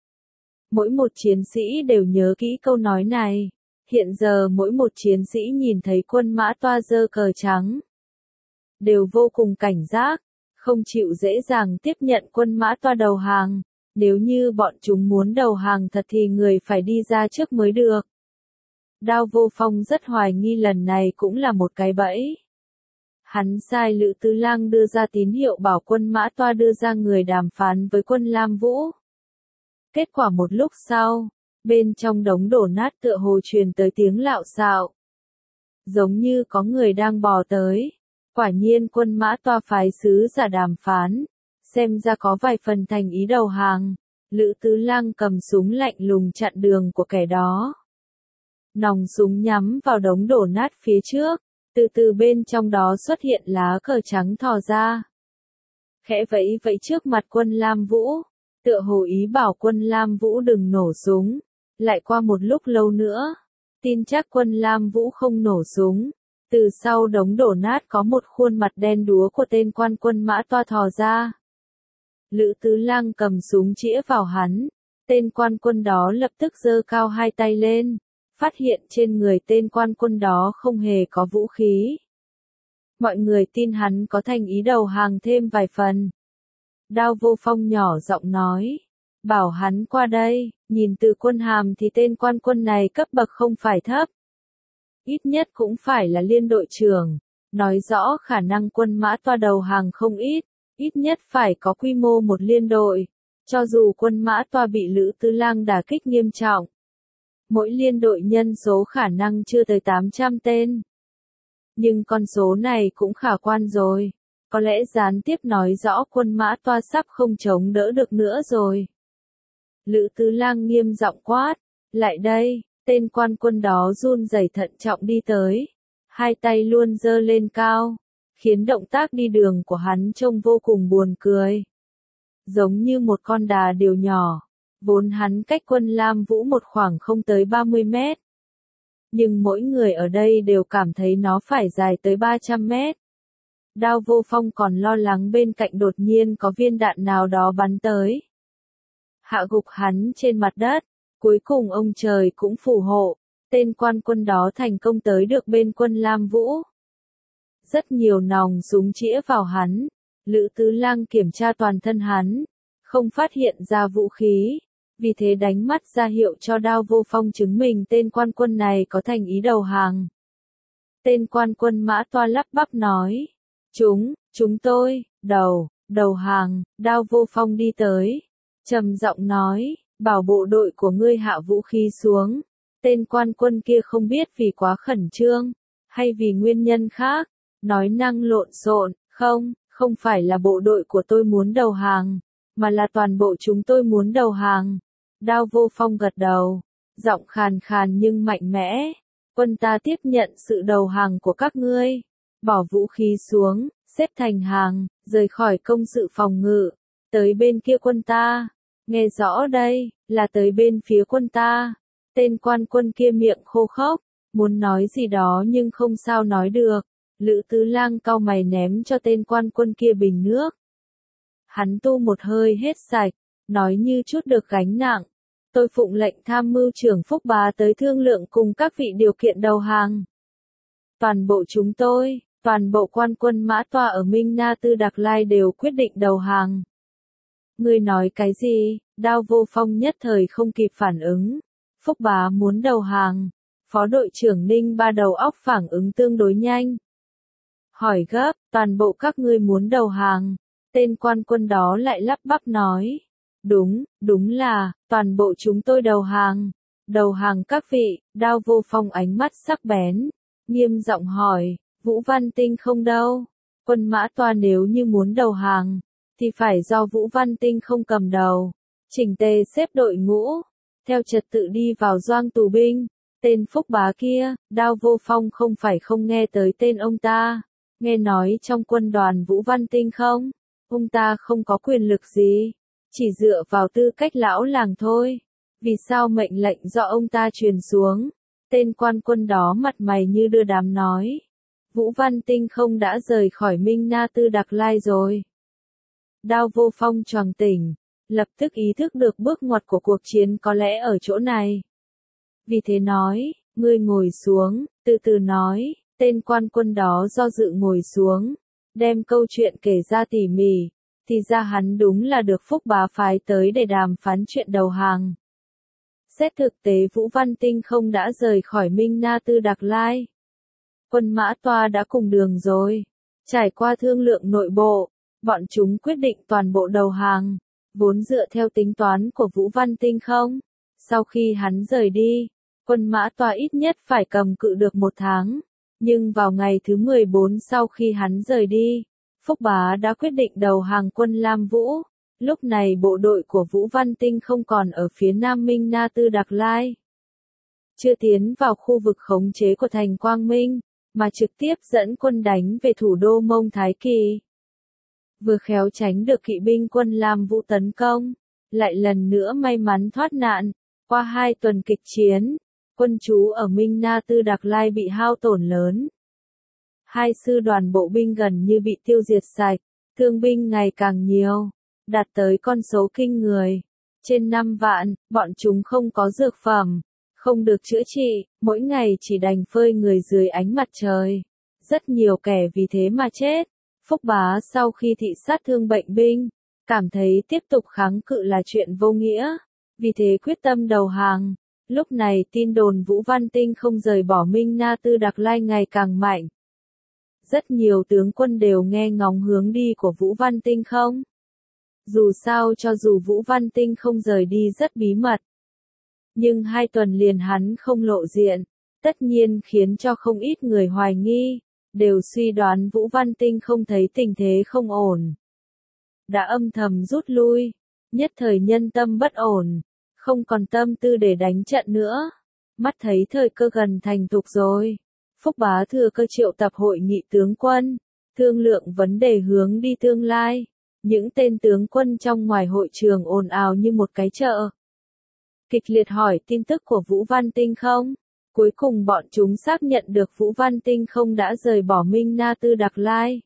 Mỗi một chiến sĩ đều nhớ kỹ câu nói này. Hiện giờ mỗi một chiến sĩ nhìn thấy quân Mã Toa giơ cờ trắng, đều vô cùng cảnh giác, không chịu dễ dàng tiếp nhận quân Mã Toa đầu hàng. Nếu như bọn chúng muốn đầu hàng thật thì người phải đi ra trước mới được. Đao Vô Phong rất hoài nghi lần này cũng là một cái bẫy. Hắn sai Lữ Tứ Lang đưa ra tín hiệu bảo quân Mã Toa đưa ra người đàm phán với quân Lam Vũ. Kết quả một lúc sau, bên trong đống đổ nát tựa hồ truyền tới tiếng lạo xạo. Giống như có người đang bò tới. Quả nhiên quân Mã Toa phái sứ giả đàm phán. Xem ra có vài phần thành ý đầu hàng. Lữ Tứ Lang cầm súng lạnh lùng chặn đường của kẻ đó. Nòng súng nhắm vào đống đổ nát phía trước. Từ từ bên trong đó xuất hiện lá cờ trắng thò ra. Khẽ vẫy vẫy trước mặt quân Lam Vũ. Tựa hồ ý bảo quân Lam Vũ đừng nổ súng. Lại qua một lúc lâu nữa. Tin chắc quân Lam Vũ không nổ súng. Từ sau đống đổ nát có một khuôn mặt đen đúa của tên quan quân Mã Toa thò ra. Lữ Tứ Lang cầm súng chĩa vào hắn. Tên quan quân đó lập tức giơ cao hai tay lên. Phát hiện trên người tên quan quân đó không hề có vũ khí. Mọi người tin hắn có thành ý đầu hàng thêm vài phần. Đao Vô Phong nhỏ giọng nói. Bảo hắn qua đây, nhìn từ quân hàm thì tên quan quân này cấp bậc không phải thấp. Ít nhất cũng phải là liên đội trưởng. Nói rõ khả năng quân Mã Toa đầu hàng không ít. Ít nhất phải có quy mô một liên đội. Cho dù quân Mã Toa bị Lữ Tứ Lang đả kích nghiêm trọng. Mỗi liên đội nhân số khả năng chưa tới 800 tên. Nhưng con số này cũng khả quan rồi. Có lẽ gián tiếp nói rõ quân Mã Toa sắp không chống đỡ được nữa rồi. Lữ Tứ Lang nghiêm giọng quát. Lại đây, tên quan quân đó run rẩy thận trọng đi tới. Hai tay luôn giơ lên cao. Khiến động tác đi đường của hắn trông vô cùng buồn cười. Giống như một con đà điểu nhỏ. Vốn hắn cách quân Lam Vũ một khoảng không tới 30 mét. Nhưng mỗi người ở đây đều cảm thấy nó phải dài tới 300 mét. Đao Vô Phong còn lo lắng bên cạnh đột nhiên có viên đạn nào đó bắn tới. Hạ gục hắn trên mặt đất. Cuối cùng ông trời cũng phù hộ. Tên quan quân đó thành công tới được bên quân Lam Vũ. Rất nhiều nòng súng chĩa vào hắn. Lữ Tứ Lang kiểm tra toàn thân hắn. Không phát hiện ra vũ khí. Vì thế đánh mắt ra hiệu cho Đao Vô Phong chứng minh tên quan quân này có thành ý đầu hàng. Tên quan quân Mã Toa lắp bắp nói. Chúng tôi, đầu hàng. Đao Vô Phong đi tới. Trầm giọng nói, bảo bộ đội của ngươi hạ vũ khí xuống. Tên quan quân kia không biết vì quá khẩn trương, hay vì nguyên nhân khác. Nói năng lộn xộn, không phải là bộ đội của tôi muốn đầu hàng, mà là toàn bộ chúng tôi muốn đầu hàng. Đao Vô Phong gật đầu, giọng khàn khàn nhưng mạnh mẽ. Quân ta tiếp nhận sự đầu hàng của các ngươi. Bỏ vũ khí xuống, xếp thành hàng, rời khỏi công sự phòng ngự. Tới bên kia quân ta. Nghe rõ đây, là tới bên phía quân ta. Tên quan quân kia miệng khô khốc, muốn nói gì đó nhưng không sao nói được. Lữ Tứ Lang cau mày ném cho tên quan quân kia bình nước. Hắn tu một hơi hết sạch, nói như chút được gánh nặng. Tôi phụng lệnh tham mưu trưởng Phúc Bá tới thương lượng cùng các vị điều kiện đầu hàng. Toàn bộ chúng tôi, toàn bộ quan quân Mã Toa ở Minh Na Tư Đặc Lai đều quyết định đầu hàng. Ngươi nói cái gì? Đao Vô Phong nhất thời không kịp phản ứng. Phúc Bá muốn đầu hàng. Phó đội trưởng Ninh Ba đầu óc phản ứng tương đối nhanh. Hỏi gấp, toàn bộ các ngươi muốn đầu hàng. Tên quan quân đó lại lắp bắp nói. Đúng là, toàn bộ chúng tôi đầu hàng. Đầu hàng các vị, Đao Vô Phong ánh mắt sắc bén, nghiêm giọng hỏi, Vũ Văn Tinh không đâu? Quân Mã Toa nếu như muốn đầu hàng, thì phải do Vũ Văn Tinh không cầm đầu, chỉnh tề xếp đội ngũ, theo trật tự đi vào Doang tù binh. Tên Phúc Bá kia, Đao Vô Phong không phải không nghe tới tên ông ta, nghe nói trong quân đoàn Vũ Văn Tinh không? Ông ta không có quyền lực gì, chỉ dựa vào tư cách lão làng thôi. Vì sao mệnh lệnh do ông ta truyền xuống? Tên quan quân đó mặt mày như đưa đám nói. Vũ Văn Tinh không đã rời khỏi Minh Na Tư Đặc Lai rồi. Đao Vô Phong choàng tỉnh, lập tức ý thức được bước ngoặt của cuộc chiến có lẽ ở chỗ này. Vì thế nói, ngươi ngồi xuống, từ từ nói, tên quan quân đó do dự ngồi xuống, đem câu chuyện kể ra tỉ mỉ, thì ra hắn đúng là được Phúc Bá phái tới để đàm phán chuyện đầu hàng. Xét thực tế Vũ Văn Tinh không đã rời khỏi Minh Na Tư Đặc Lai. Quân Mã Toa đã cùng đường rồi. Trải qua thương lượng nội bộ, bọn chúng quyết định toàn bộ đầu hàng, vốn dựa theo tính toán của Vũ Văn Tinh không. Sau khi hắn rời đi, quân Mã Toa ít nhất phải cầm cự được 1 tháng. Nhưng vào ngày thứ 14 sau khi hắn rời đi, Phúc Bá đã quyết định đầu hàng quân Lam Vũ. Lúc này bộ đội của Vũ Văn Tinh không còn ở phía nam Minh Na Tư Đặc Lai, chưa tiến vào khu vực khống chế của thành Quang Minh, mà trực tiếp dẫn quân đánh về thủ đô Mông Thái Kỳ. Vừa khéo tránh được kỵ binh quân Lam Vũ tấn công, lại lần nữa may mắn thoát nạn. Qua 2 tuần kịch chiến, quân trú ở Minh Na Tư Đặc Lai bị hao tổn lớn. 2 sư đoàn bộ binh gần như bị tiêu diệt sạch, thương binh ngày càng nhiều, đạt tới con số kinh người. Trên 5 vạn, bọn chúng không có dược phẩm, không được chữa trị, mỗi ngày chỉ đành phơi người dưới ánh mặt trời. Rất nhiều kẻ vì thế mà chết. Phúc Bá sau khi thị sát thương bệnh binh, cảm thấy tiếp tục kháng cự là chuyện vô nghĩa, vì thế quyết tâm đầu hàng. Lúc này tin đồn Vũ Văn Tinh không rời bỏ Minh Na Tư Đặc Lai ngày càng mạnh. Rất nhiều tướng quân đều nghe ngóng hướng đi của Vũ Văn Tinh không. Dù sao cho dù Vũ Văn Tinh không rời đi rất bí mật, nhưng 2 tuần liền hắn không lộ diện, tất nhiên khiến cho không ít người hoài nghi, đều suy đoán Vũ Văn Tinh không thấy tình thế không ổn, đã âm thầm rút lui, nhất thời nhân tâm bất ổn, không còn tâm tư để đánh trận nữa. Mắt thấy thời cơ gần thành thục rồi, Phúc Bá thừa cơ triệu tập hội nghị tướng quân, thương lượng vấn đề hướng đi tương lai. Những tên tướng quân trong ngoài hội trường ồn ào như một cái chợ, kịch liệt hỏi tin tức của Vũ Văn Tinh không. Cuối cùng bọn chúng xác nhận được Vũ Văn Tinh không đã rời bỏ Minh Na Tư Đặc Lai,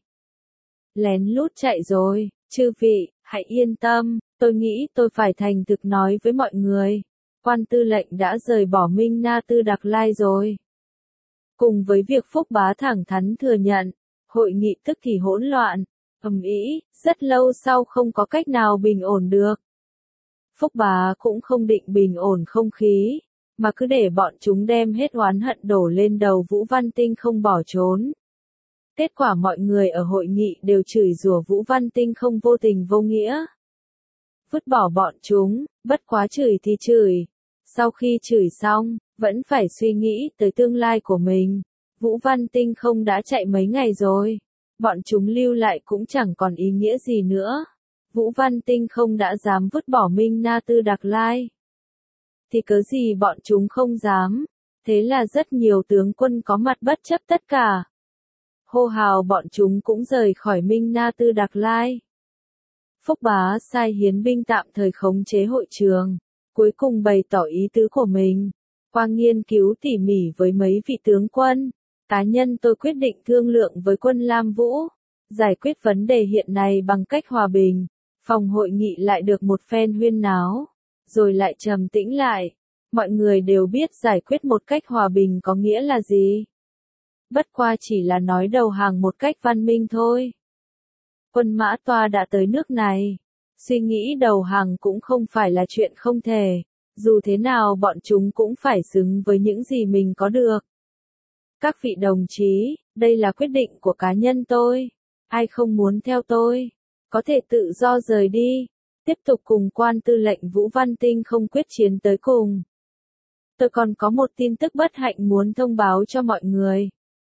lén lút chạy rồi. Chư vị, hãy yên tâm, tôi nghĩ tôi phải thành thực nói với mọi người. Quan tư lệnh đã rời bỏ Minh Na Tư Đặc Lai rồi. Cùng với việc Phúc Bá thẳng thắn thừa nhận, hội nghị tức thì hỗn loạn, ầm ĩ, rất lâu sau không có cách nào bình ổn được. Phúc Bá cũng không định bình ổn không khí, mà cứ để bọn chúng đem hết oán hận đổ lên đầu Vũ Văn Tinh không bỏ trốn. Kết quả mọi người ở hội nghị đều chửi rủa Vũ Văn Tinh không vô tình vô nghĩa. Vứt bỏ bọn chúng, bất quá chửi thì chửi. Sau khi chửi xong, vẫn phải suy nghĩ tới tương lai của mình. Vũ Văn Tinh không đã chạy mấy ngày rồi. Bọn chúng lưu lại cũng chẳng còn ý nghĩa gì nữa. Vũ Văn Tinh không đã dám vứt bỏ Minh Na Tư Đặc Lai, thì cớ gì bọn chúng không dám. Thế là rất nhiều tướng quân có mặt bất chấp tất cả, hô hào bọn chúng cũng rời khỏi Minh Na Tư Đặc Lai. Phúc Bá sai hiến binh tạm thời khống chế hội trường, cuối cùng bày tỏ ý tứ của mình. Qua nghiên cứu tỉ mỉ với mấy vị tướng quân, cá nhân tôi quyết định thương lượng với quân Lam Vũ, giải quyết vấn đề hiện nay bằng cách hòa bình. Phòng hội nghị lại được một phen huyên náo, rồi lại trầm tĩnh lại. Mọi người đều biết giải quyết một cách hòa bình có nghĩa là gì. Bất qua chỉ là nói đầu hàng một cách văn minh thôi. Quân Mã Toa đã tới nước này, suy nghĩ đầu hàng cũng không phải là chuyện không thể, dù thế nào bọn chúng cũng phải xứng với những gì mình có được. Các vị đồng chí, đây là quyết định của cá nhân tôi, ai không muốn theo tôi, có thể tự do rời đi, tiếp tục cùng quan tư lệnh Vũ Văn Tinh không quyết chiến tới cùng. Tôi còn có một tin tức bất hạnh muốn thông báo cho mọi người.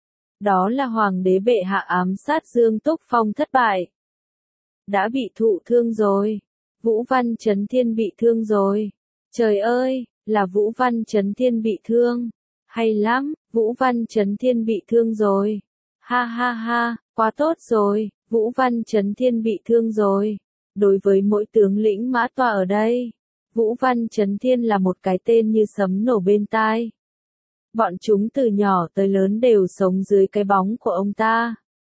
Đó là Hoàng đế bệ hạ ám sát Dương Túc Phong thất bại. Đã bị thụ thương rồi. Vũ Văn Chấn Thiên bị thương rồi. Trời ơi, là Vũ Văn Chấn Thiên bị thương. Hay lắm, Vũ Văn Chấn Thiên bị thương rồi. Ha ha ha, quá tốt rồi, Vũ Văn Chấn Thiên bị thương rồi. Đối với mỗi tướng lĩnh Mã Toa ở đây, Vũ Văn Chấn Thiên là một cái tên như sấm nổ bên tai. Bọn chúng từ nhỏ tới lớn đều sống dưới cái bóng của ông ta.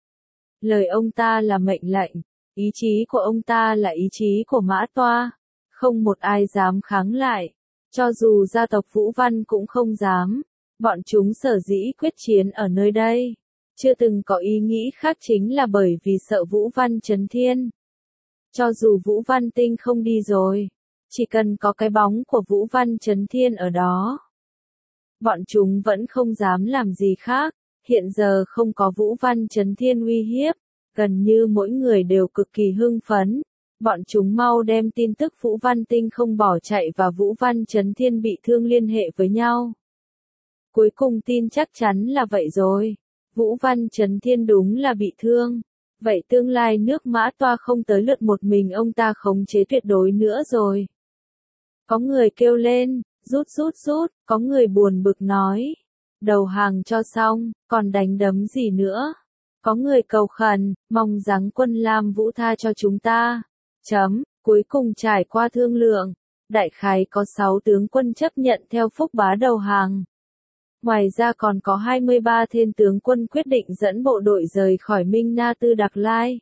Lời ông ta là mệnh lệnh, ý chí của ông ta là ý chí của Mã Toa. Không một ai dám kháng lại, cho dù gia tộc Vũ Văn cũng không dám. Bọn chúng sở dĩ quyết chiến ở nơi đây, chưa từng có ý nghĩ khác chính là bởi vì sợ Vũ Văn Chấn Thiên. Cho dù Vũ Văn Tinh không đi rồi, chỉ cần có cái bóng của Vũ Văn Chấn Thiên ở đó, bọn chúng vẫn không dám làm gì khác. Hiện giờ không có Vũ Văn Chấn Thiên uy hiếp, gần như mỗi người đều cực kỳ hưng phấn. Bọn chúng mau đem tin tức Vũ Văn Tinh không bỏ chạy và Vũ Văn Chấn Thiên bị thương liên hệ với nhau. Cuối cùng tin chắc chắn là vậy rồi. Vũ Văn Chấn Thiên đúng là bị thương. Vậy tương lai nước Mã Toa không tới lượt một mình ông ta khống chế tuyệt đối nữa rồi. Có người kêu lên, rút rút rút, có người buồn bực nói. Đầu hàng cho xong, còn đánh đấm gì nữa. Có người cầu khẩn, mong rằng quân Lam Vũ tha cho chúng ta. Cuối cùng trải qua thương lượng, đại khái có 6 tướng quân chấp nhận theo Phúc Bá đầu hàng. Ngoài ra còn có 23 thiên tướng quân quyết định dẫn bộ đội rời khỏi Minh Na Tư Đặc Lai.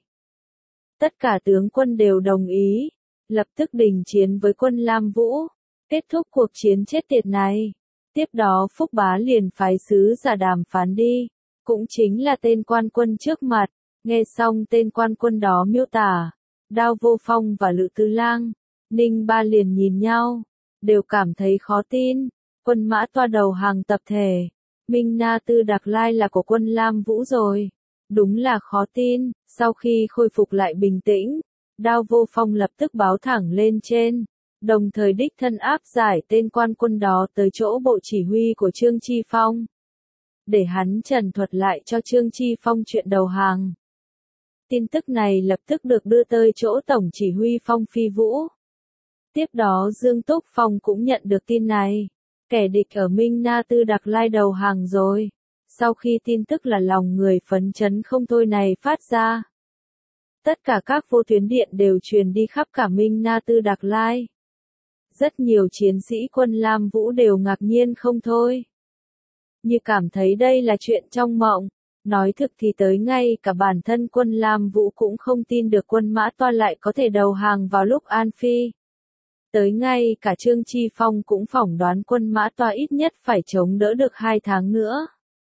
Tất cả tướng quân đều đồng ý, lập tức đình chiến với quân Lam Vũ, kết thúc cuộc chiến chết tiệt này. Tiếp đó Phúc Bá liền phái sứ giả đàm phán đi, cũng chính là tên quan quân trước mặt. Nghe xong tên quan quân đó miêu tả, Đao Vô Phong và Lữ Tứ Lang, Ninh Ba liền nhìn nhau, đều cảm thấy khó tin. Quân Mã Toa đầu hàng tập thể, Minh Na Tư Đặc Lai là của quân Lam Vũ rồi. Đúng là khó tin. Sau khi khôi phục lại bình tĩnh, Đao Vô Phong lập tức báo thẳng lên trên, đồng thời đích thân áp giải tên quan quân đó tới chỗ bộ chỉ huy của Trương Chi Phong, để hắn trần thuật lại cho Trương Chi Phong chuyện đầu hàng. Tin tức này lập tức được đưa tới chỗ tổng chỉ huy Phong Phi Vũ. Tiếp đó Dương Túc Phong cũng nhận được tin này. Kẻ địch ở Minh Na Tư Đặc Lai đầu hàng rồi. Sau khi tin tức là lòng người phấn chấn không thôi này phát ra, tất cả các vô tuyến điện đều truyền đi khắp cả Minh Na Tư Đặc Lai. Rất nhiều chiến sĩ quân Lam Vũ đều ngạc nhiên không thôi. Như cảm thấy đây là chuyện trong mộng. Nói thực thì tới ngay cả bản thân quân Lam Vũ cũng không tin được quân Mã Toa lại có thể đầu hàng vào lúc An Phi. Tới ngay cả Trương Chi Phong cũng phỏng đoán quân Mã Toa ít nhất phải chống đỡ được 2 tháng nữa.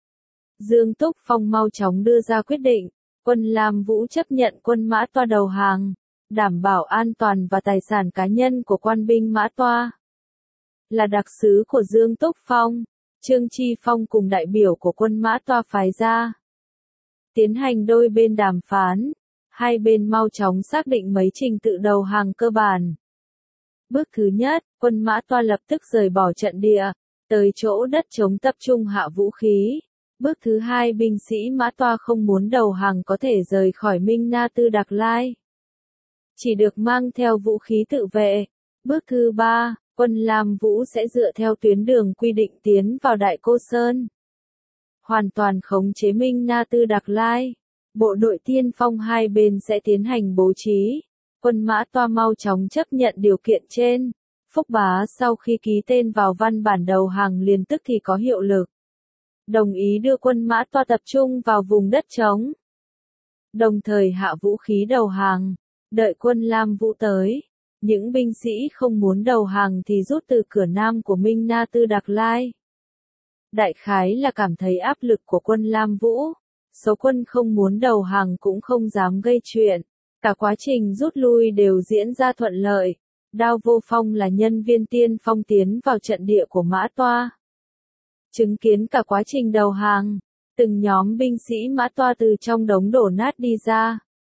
Dương Túc Phong mau chóng đưa ra quyết định, quân Lam Vũ chấp nhận quân Mã Toa đầu hàng, đảm bảo an toàn và tài sản cá nhân của quan binh Mã Toa. Là đặc sứ của Dương Túc Phong, Trương Chi Phong cùng đại biểu của quân Mã Toa phái ra, tiến hành đôi bên đàm phán, hai bên mau chóng xác định mấy trình tự đầu hàng cơ bản. Bước thứ nhất, quân Mã Toa lập tức rời bỏ trận địa, tới chỗ đất trống tập trung hạ vũ khí. Bước thứ hai, binh sĩ Mã Toa không muốn đầu hàng có thể rời khỏi Minh Na Tư Đặc Lai, chỉ được mang theo vũ khí tự vệ. Bước thứ ba, quân Lam Vũ sẽ dựa theo tuyến đường quy định tiến vào Đại Cô Sơn, hoàn toàn khống chế Minh Na Tư Đặc Lai. Bộ đội tiên phong hai bên sẽ tiến hành bố trí. Quân Mã Toa mau chóng chấp nhận điều kiện trên. Phúc Bá sau khi ký tên vào văn bản đầu hàng liền tức thì có hiệu lực, đồng ý đưa quân Mã Toa tập trung vào vùng đất trống, đồng thời hạ vũ khí đầu hàng. Đợi quân Lam Vũ tới, những binh sĩ không muốn đầu hàng thì rút từ cửa nam của Minh Na Tư Đặc Lai. Đại khái là cảm thấy áp lực của quân Lam Vũ, số quân không muốn đầu hàng cũng không dám gây chuyện. Cả quá trình rút lui đều diễn ra thuận lợi. Đao Vô Phong là nhân viên tiên phong tiến vào trận địa của Mã Toa, chứng kiến cả quá trình đầu hàng. Từng nhóm binh sĩ Mã Toa từ trong đống đổ nát đi ra,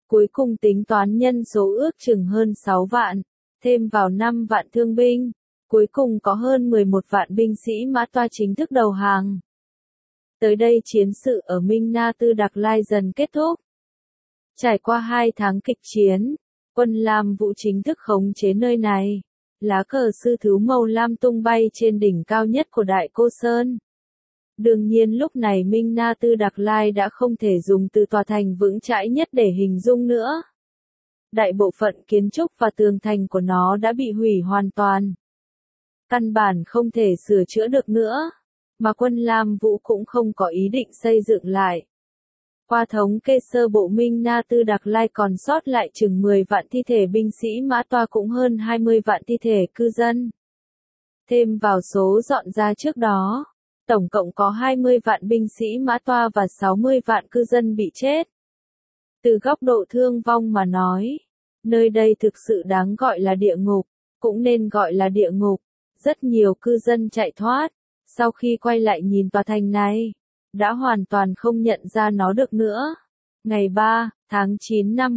Cuối cùng tính toán nhân số ước chừng hơn 6 vạn, thêm vào 5 vạn thương binh, cuối cùng có hơn 11 vạn binh sĩ Mã Toa chính thức đầu hàng. Tới đây chiến sự ở Minh Na Tư Đạc Lai dần kết thúc. Trải qua 2 tháng kịch chiến, quân Lam Vũ chính thức khống chế nơi này. Lá cờ sư thứ màu lam tung bay trên đỉnh cao nhất của Đại Cô Sơn. Đương nhiên lúc này Minh Na Tư Đạc Lai đã không thể dùng từ tòa thành vững chãi nhất để hình dung nữa. Đại bộ phận kiến trúc và tường thành của nó đã bị hủy hoàn toàn. Căn bản không thể sửa chữa được nữa, mà quân Lam Vũ cũng không có ý định xây dựng lại. Qua thống kê sơ bộ Minh Na Tư Đạc Lai còn sót lại chừng 10 vạn thi thể binh sĩ Mã Toa cũng hơn 20 vạn thi thể cư dân. Thêm vào số dọn ra trước đó, tổng cộng có 20 vạn binh sĩ Mã Toa và 60 vạn cư dân bị chết. Từ góc độ thương vong mà nói, nơi đây thực sự đáng gọi là địa ngục, cũng nên gọi là địa ngục. Rất nhiều cư dân chạy thoát, sau khi quay lại nhìn tòa thành này, đã hoàn toàn không nhận ra nó được nữa. Ngày 3 tháng 9 năm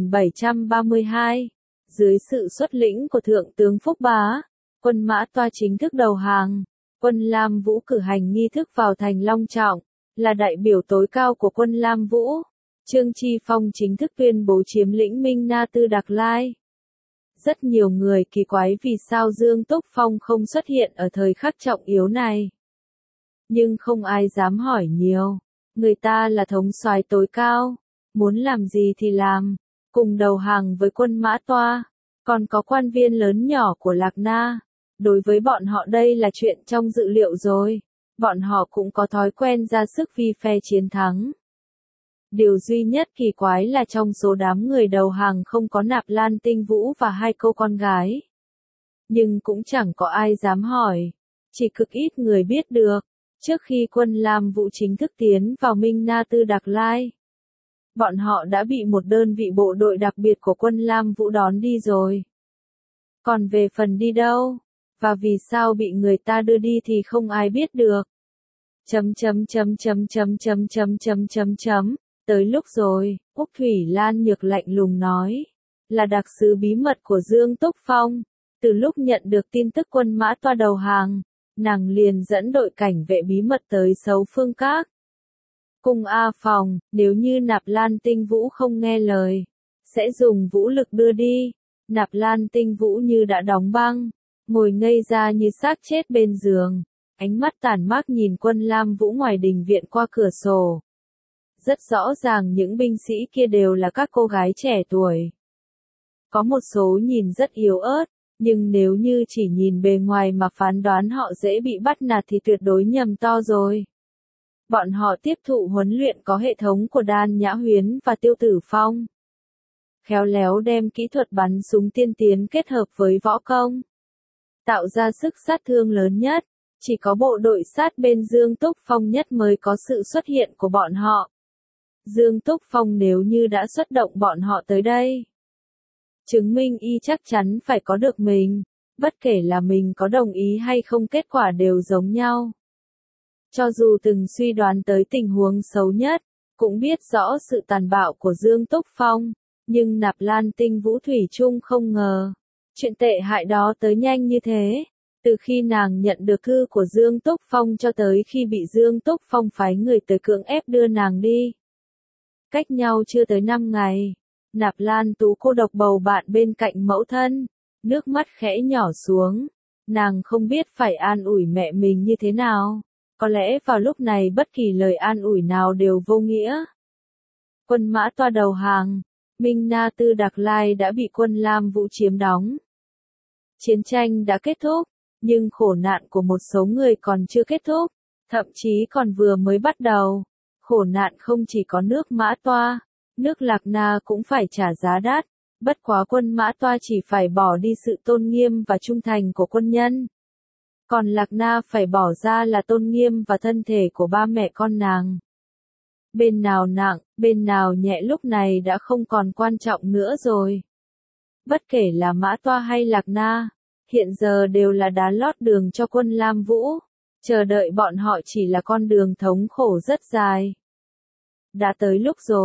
1732, dưới sự xuất lĩnh của Thượng tướng Phúc Bá, quân Mã Toa chính thức đầu hàng. Quân Lam Vũ cử hành nghi thức vào thành long trọng, là đại biểu tối cao của quân Lam Vũ. Trương Chi Phong chính thức tuyên bố chiếm lĩnh Minh Na Tư Đạc Lai. Rất nhiều người kỳ quái vì sao Dương Túc Phong không xuất hiện ở thời khắc trọng yếu này. Nhưng không ai dám hỏi nhiều. Người ta là thống soái tối cao, muốn làm gì thì làm, cùng đầu hàng với quân Mã Toa. Còn có quan viên lớn nhỏ của Lạc Na. Đối với bọn họ đây là chuyện trong dự liệu rồi. Bọn họ cũng có thói quen ra sức vì phe chiến thắng. Điều duy nhất kỳ quái là trong số đám người đầu hàng không có Nạp Lan Tinh Vũ và 2 cô con gái. Nhưng cũng chẳng có ai dám hỏi. Chỉ cực ít người biết được. Trước khi quân Lam Vũ chính thức tiến vào Minh Na Tư Đạc Lai, bọn họ đã bị một đơn vị bộ đội đặc biệt của quân Lam Vũ đón đi rồi. Còn về phần đi đâu, và vì sao bị người ta đưa đi thì không ai biết được. Tới lúc rồi, Úc Thủy Lan Nhược lạnh lùng nói, là đặc sứ bí mật của Dương Túc Phong. Từ lúc nhận được tin tức quân Mã Toa đầu hàng, nàng liền dẫn đội cảnh vệ bí mật tới Sấu Phương Các. Cung A Phòng, nếu như Nạp Lan Tinh Vũ không nghe lời, sẽ dùng vũ lực đưa đi. Nạp Lan Tinh Vũ như đã đóng băng, ngồi ngây ra như xác chết bên giường, ánh mắt tàn mác nhìn quân Lam Vũ ngoài đình viện qua cửa sổ. Rất rõ ràng những binh sĩ kia đều là các cô gái trẻ tuổi. Có một số nhìn rất yếu ớt, nhưng nếu như chỉ nhìn bề ngoài mà phán đoán họ dễ bị bắt nạt thì tuyệt đối nhầm to rồi. Bọn họ tiếp thụ huấn luyện có hệ thống của Đan Nhã Huyến và Tiêu Tử Phong. Khéo léo đem kỹ thuật bắn súng tiên tiến kết hợp với võ công, tạo ra sức sát thương lớn nhất. Chỉ có bộ đội sát bên Dương Túc Phong nhất mới có sự xuất hiện của bọn họ. Dương Túc Phong nếu như đã xuất động bọn họ tới đây, chứng minh y chắc chắn phải có được mình, bất kể là mình có đồng ý hay không kết quả đều giống nhau. Cho dù từng suy đoán tới tình huống xấu nhất, cũng biết rõ sự tàn bạo của Dương Túc Phong, nhưng Nạp Lan Tinh Vũ thủy chung không ngờ, chuyện tệ hại đó tới nhanh như thế. Từ khi nàng nhận được thư của Dương Túc Phong cho tới khi bị Dương Túc Phong phái người tới cưỡng ép đưa nàng đi, cách nhau chưa tới 5 ngày. Nạp Lan Tú cô độc bầu bạn bên cạnh mẫu thân, nước mắt khẽ nhỏ xuống. Nàng không biết phải an ủi mẹ mình như thế nào. Có lẽ vào lúc này bất kỳ lời an ủi nào đều vô nghĩa. Quân Mã Toa đầu hàng, Minh Na Tư Đạc Lai đã bị quân Lam Vũ chiếm đóng. Chiến tranh đã kết thúc, nhưng khổ nạn của một số người còn chưa kết thúc, thậm chí còn vừa mới bắt đầu. Khổ nạn không chỉ có nước Mã Toa, nước Lạc Na cũng phải trả giá đắt. Bất quá quân Mã Toa chỉ phải bỏ đi sự tôn nghiêm và trung thành của quân nhân. Còn Lạc Na phải bỏ ra là tôn nghiêm và thân thể của ba mẹ con nàng. Bên nào nặng, bên nào nhẹ lúc này đã không còn quan trọng nữa rồi. Bất kể là Mã Toa hay Lạc Na, hiện giờ đều là đá lót đường cho quân Lam Vũ. Chờ đợi bọn họ chỉ là con đường thống khổ rất dài. Đã tới lúc rồi,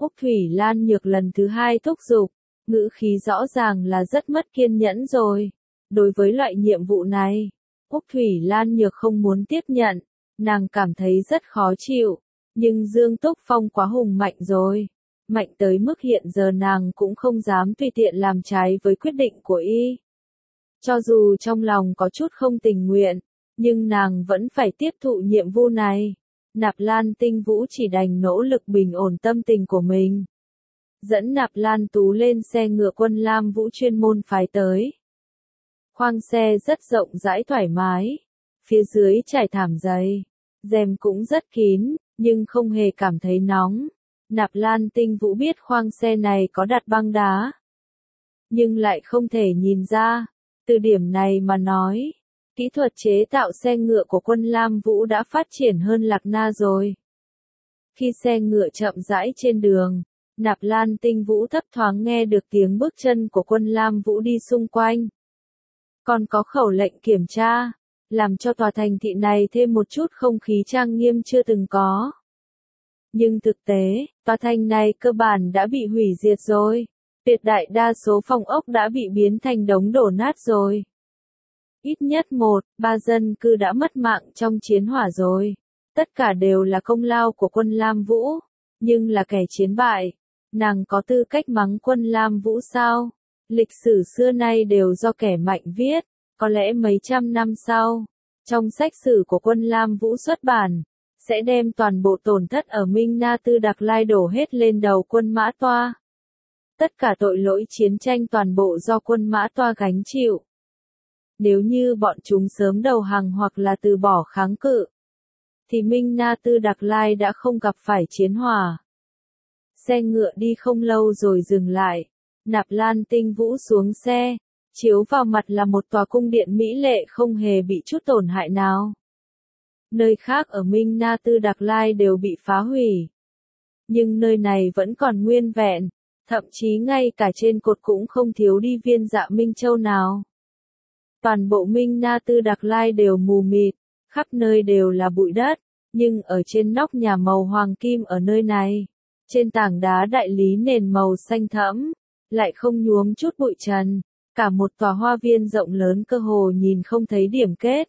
Úc Thủy Lan Nhược lần thứ hai thúc giục, ngữ khí rõ ràng là rất mất kiên nhẫn rồi. Đối với loại nhiệm vụ này, Úc Thủy Lan Nhược không muốn tiếp nhận, nàng cảm thấy rất khó chịu, nhưng Dương Túc Phong quá hùng mạnh rồi. Mạnh tới mức hiện giờ nàng cũng không dám tùy tiện làm trái với quyết định của y. Cho dù trong lòng có chút không tình nguyện, nhưng nàng vẫn phải tiếp thụ nhiệm vụ này. Nạp Lan Tinh Vũ chỉ đành nỗ lực bình ổn tâm tình của mình. Dẫn Nạp Lan Tú lên xe ngựa Quân Lam Vũ chuyên môn phái tới. Khoang xe rất rộng rãi thoải mái, phía dưới trải thảm dày, rèm cũng rất kín, nhưng không hề cảm thấy nóng. Nạp Lan Tinh Vũ biết khoang xe này có đặt băng đá, nhưng lại không thể nhìn ra. Từ điểm này mà nói, kỹ thuật chế tạo xe ngựa của Quân Lam Vũ đã phát triển hơn Lạc Na rồi. Khi xe ngựa chậm rãi trên đường, Nạp Lan Tinh Vũ thấp thoáng nghe được tiếng bước chân của Quân Lam Vũ đi xung quanh. Còn có khẩu lệnh kiểm tra, làm cho tòa thành thị này thêm một chút không khí trang nghiêm chưa từng có. Nhưng thực tế, tòa thành này cơ bản đã bị hủy diệt rồi. Tuyệt đại đa số phòng ốc đã bị biến thành đống đổ nát rồi. Ít nhất 1-3 dân cư đã mất mạng trong chiến hỏa rồi. Tất cả đều là công lao của Quân Lam Vũ, nhưng là kẻ chiến bại. Nàng có tư cách mắng Quân Lam Vũ sao? Lịch sử xưa nay đều do kẻ mạnh viết, có lẽ mấy trăm năm sau, trong sách sử của Quân Lam Vũ xuất bản, sẽ đem toàn bộ tổn thất ở Minh Na Tư Đặc Lai đổ hết lên đầu Quân Mã Toa. Tất cả tội lỗi chiến tranh toàn bộ do Quân Mã Toa gánh chịu. Nếu như bọn chúng sớm đầu hàng hoặc là từ bỏ kháng cự, thì Minh Na Tư Đặc Lai đã không gặp phải chiến hỏa. Xe ngựa đi không lâu rồi dừng lại. Nạp Lan Tinh Vũ xuống xe, chiếu vào mặt là một tòa cung điện mỹ lệ không hề bị chút tổn hại nào. Nơi khác ở Minh Na Tư Đặc Lai đều bị phá hủy. Nhưng nơi này vẫn còn nguyên vẹn, thậm chí ngay cả trên cột cũng không thiếu đi viên dạ Minh Châu nào. Toàn bộ Minh Na Tư Đặc Lai đều mù mịt, khắp nơi đều là bụi đất, nhưng ở trên nóc nhà màu hoàng kim ở nơi này, trên tảng đá đại lý nền màu xanh thẫm, lại không nhuốm chút bụi trần, cả một tòa hoa viên rộng lớn cơ hồ nhìn không thấy điểm kết.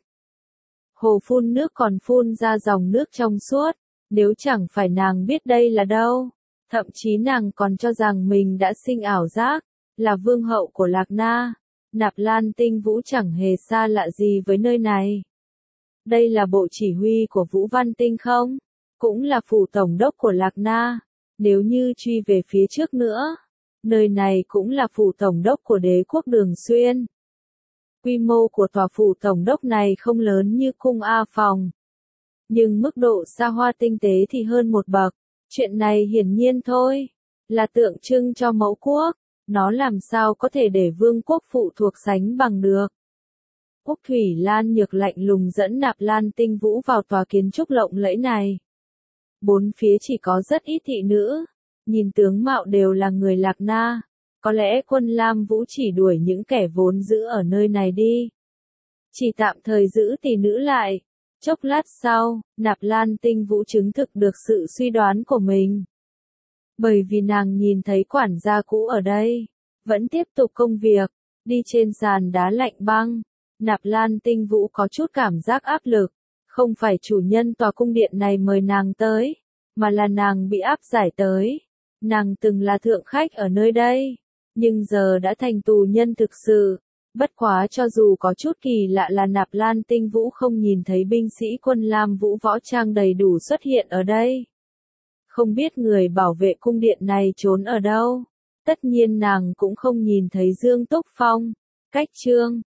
Hồ phun nước còn phun ra dòng nước trong suốt, nếu chẳng phải nàng biết đây là đâu, thậm chí nàng còn cho rằng mình đã sinh ảo giác, là vương hậu của Lạc Na. Nạp Lan Tinh Vũ chẳng hề xa lạ gì với nơi này. Đây là bộ chỉ huy của Vũ Văn Tinh không? Cũng là phủ tổng đốc của Lạc Na. Nếu như truy về phía trước nữa, nơi này cũng là phủ tổng đốc của đế quốc Đường Xuyên. Quy mô của tòa phủ tổng đốc này không lớn như cung A Phòng, nhưng mức độ xa hoa tinh tế thì hơn một bậc. Chuyện này hiển nhiên thôi, là tượng trưng cho mẫu quốc, nó làm sao có thể để vương quốc phụ thuộc sánh bằng được. Úc Thủy Lan Nhược lạnh lùng dẫn Nạp Lan Tinh Vũ vào tòa kiến trúc lộng lẫy này. Bốn phía chỉ có rất ít thị nữ, nhìn tướng mạo đều là người Lạc Na. Có lẽ Quân Lam Vũ chỉ đuổi những kẻ vốn giữ ở nơi này đi. Chỉ tạm thời giữ tỷ nữ lại. Chốc lát sau, Nạp Lan Tinh Vũ chứng thực được sự suy đoán của mình. Bởi vì nàng nhìn thấy quản gia cũ ở đây, vẫn tiếp tục công việc, đi trên sàn đá lạnh băng. Nạp Lan Tinh Vũ có chút cảm giác áp lực, không phải chủ nhân tòa cung điện này mời nàng tới, mà là nàng bị áp giải tới. Nàng từng là thượng khách ở nơi đây, nhưng giờ đã thành tù nhân thực sự. Bất quá cho dù có chút kỳ lạ là Nạp Lan Tinh Vũ không nhìn thấy binh sĩ Quân Lam Vũ võ trang đầy đủ xuất hiện ở đây. Không biết người bảo vệ cung điện này trốn ở đâu. Tất nhiên nàng cũng không nhìn thấy Dương Túc Phong. Cách chương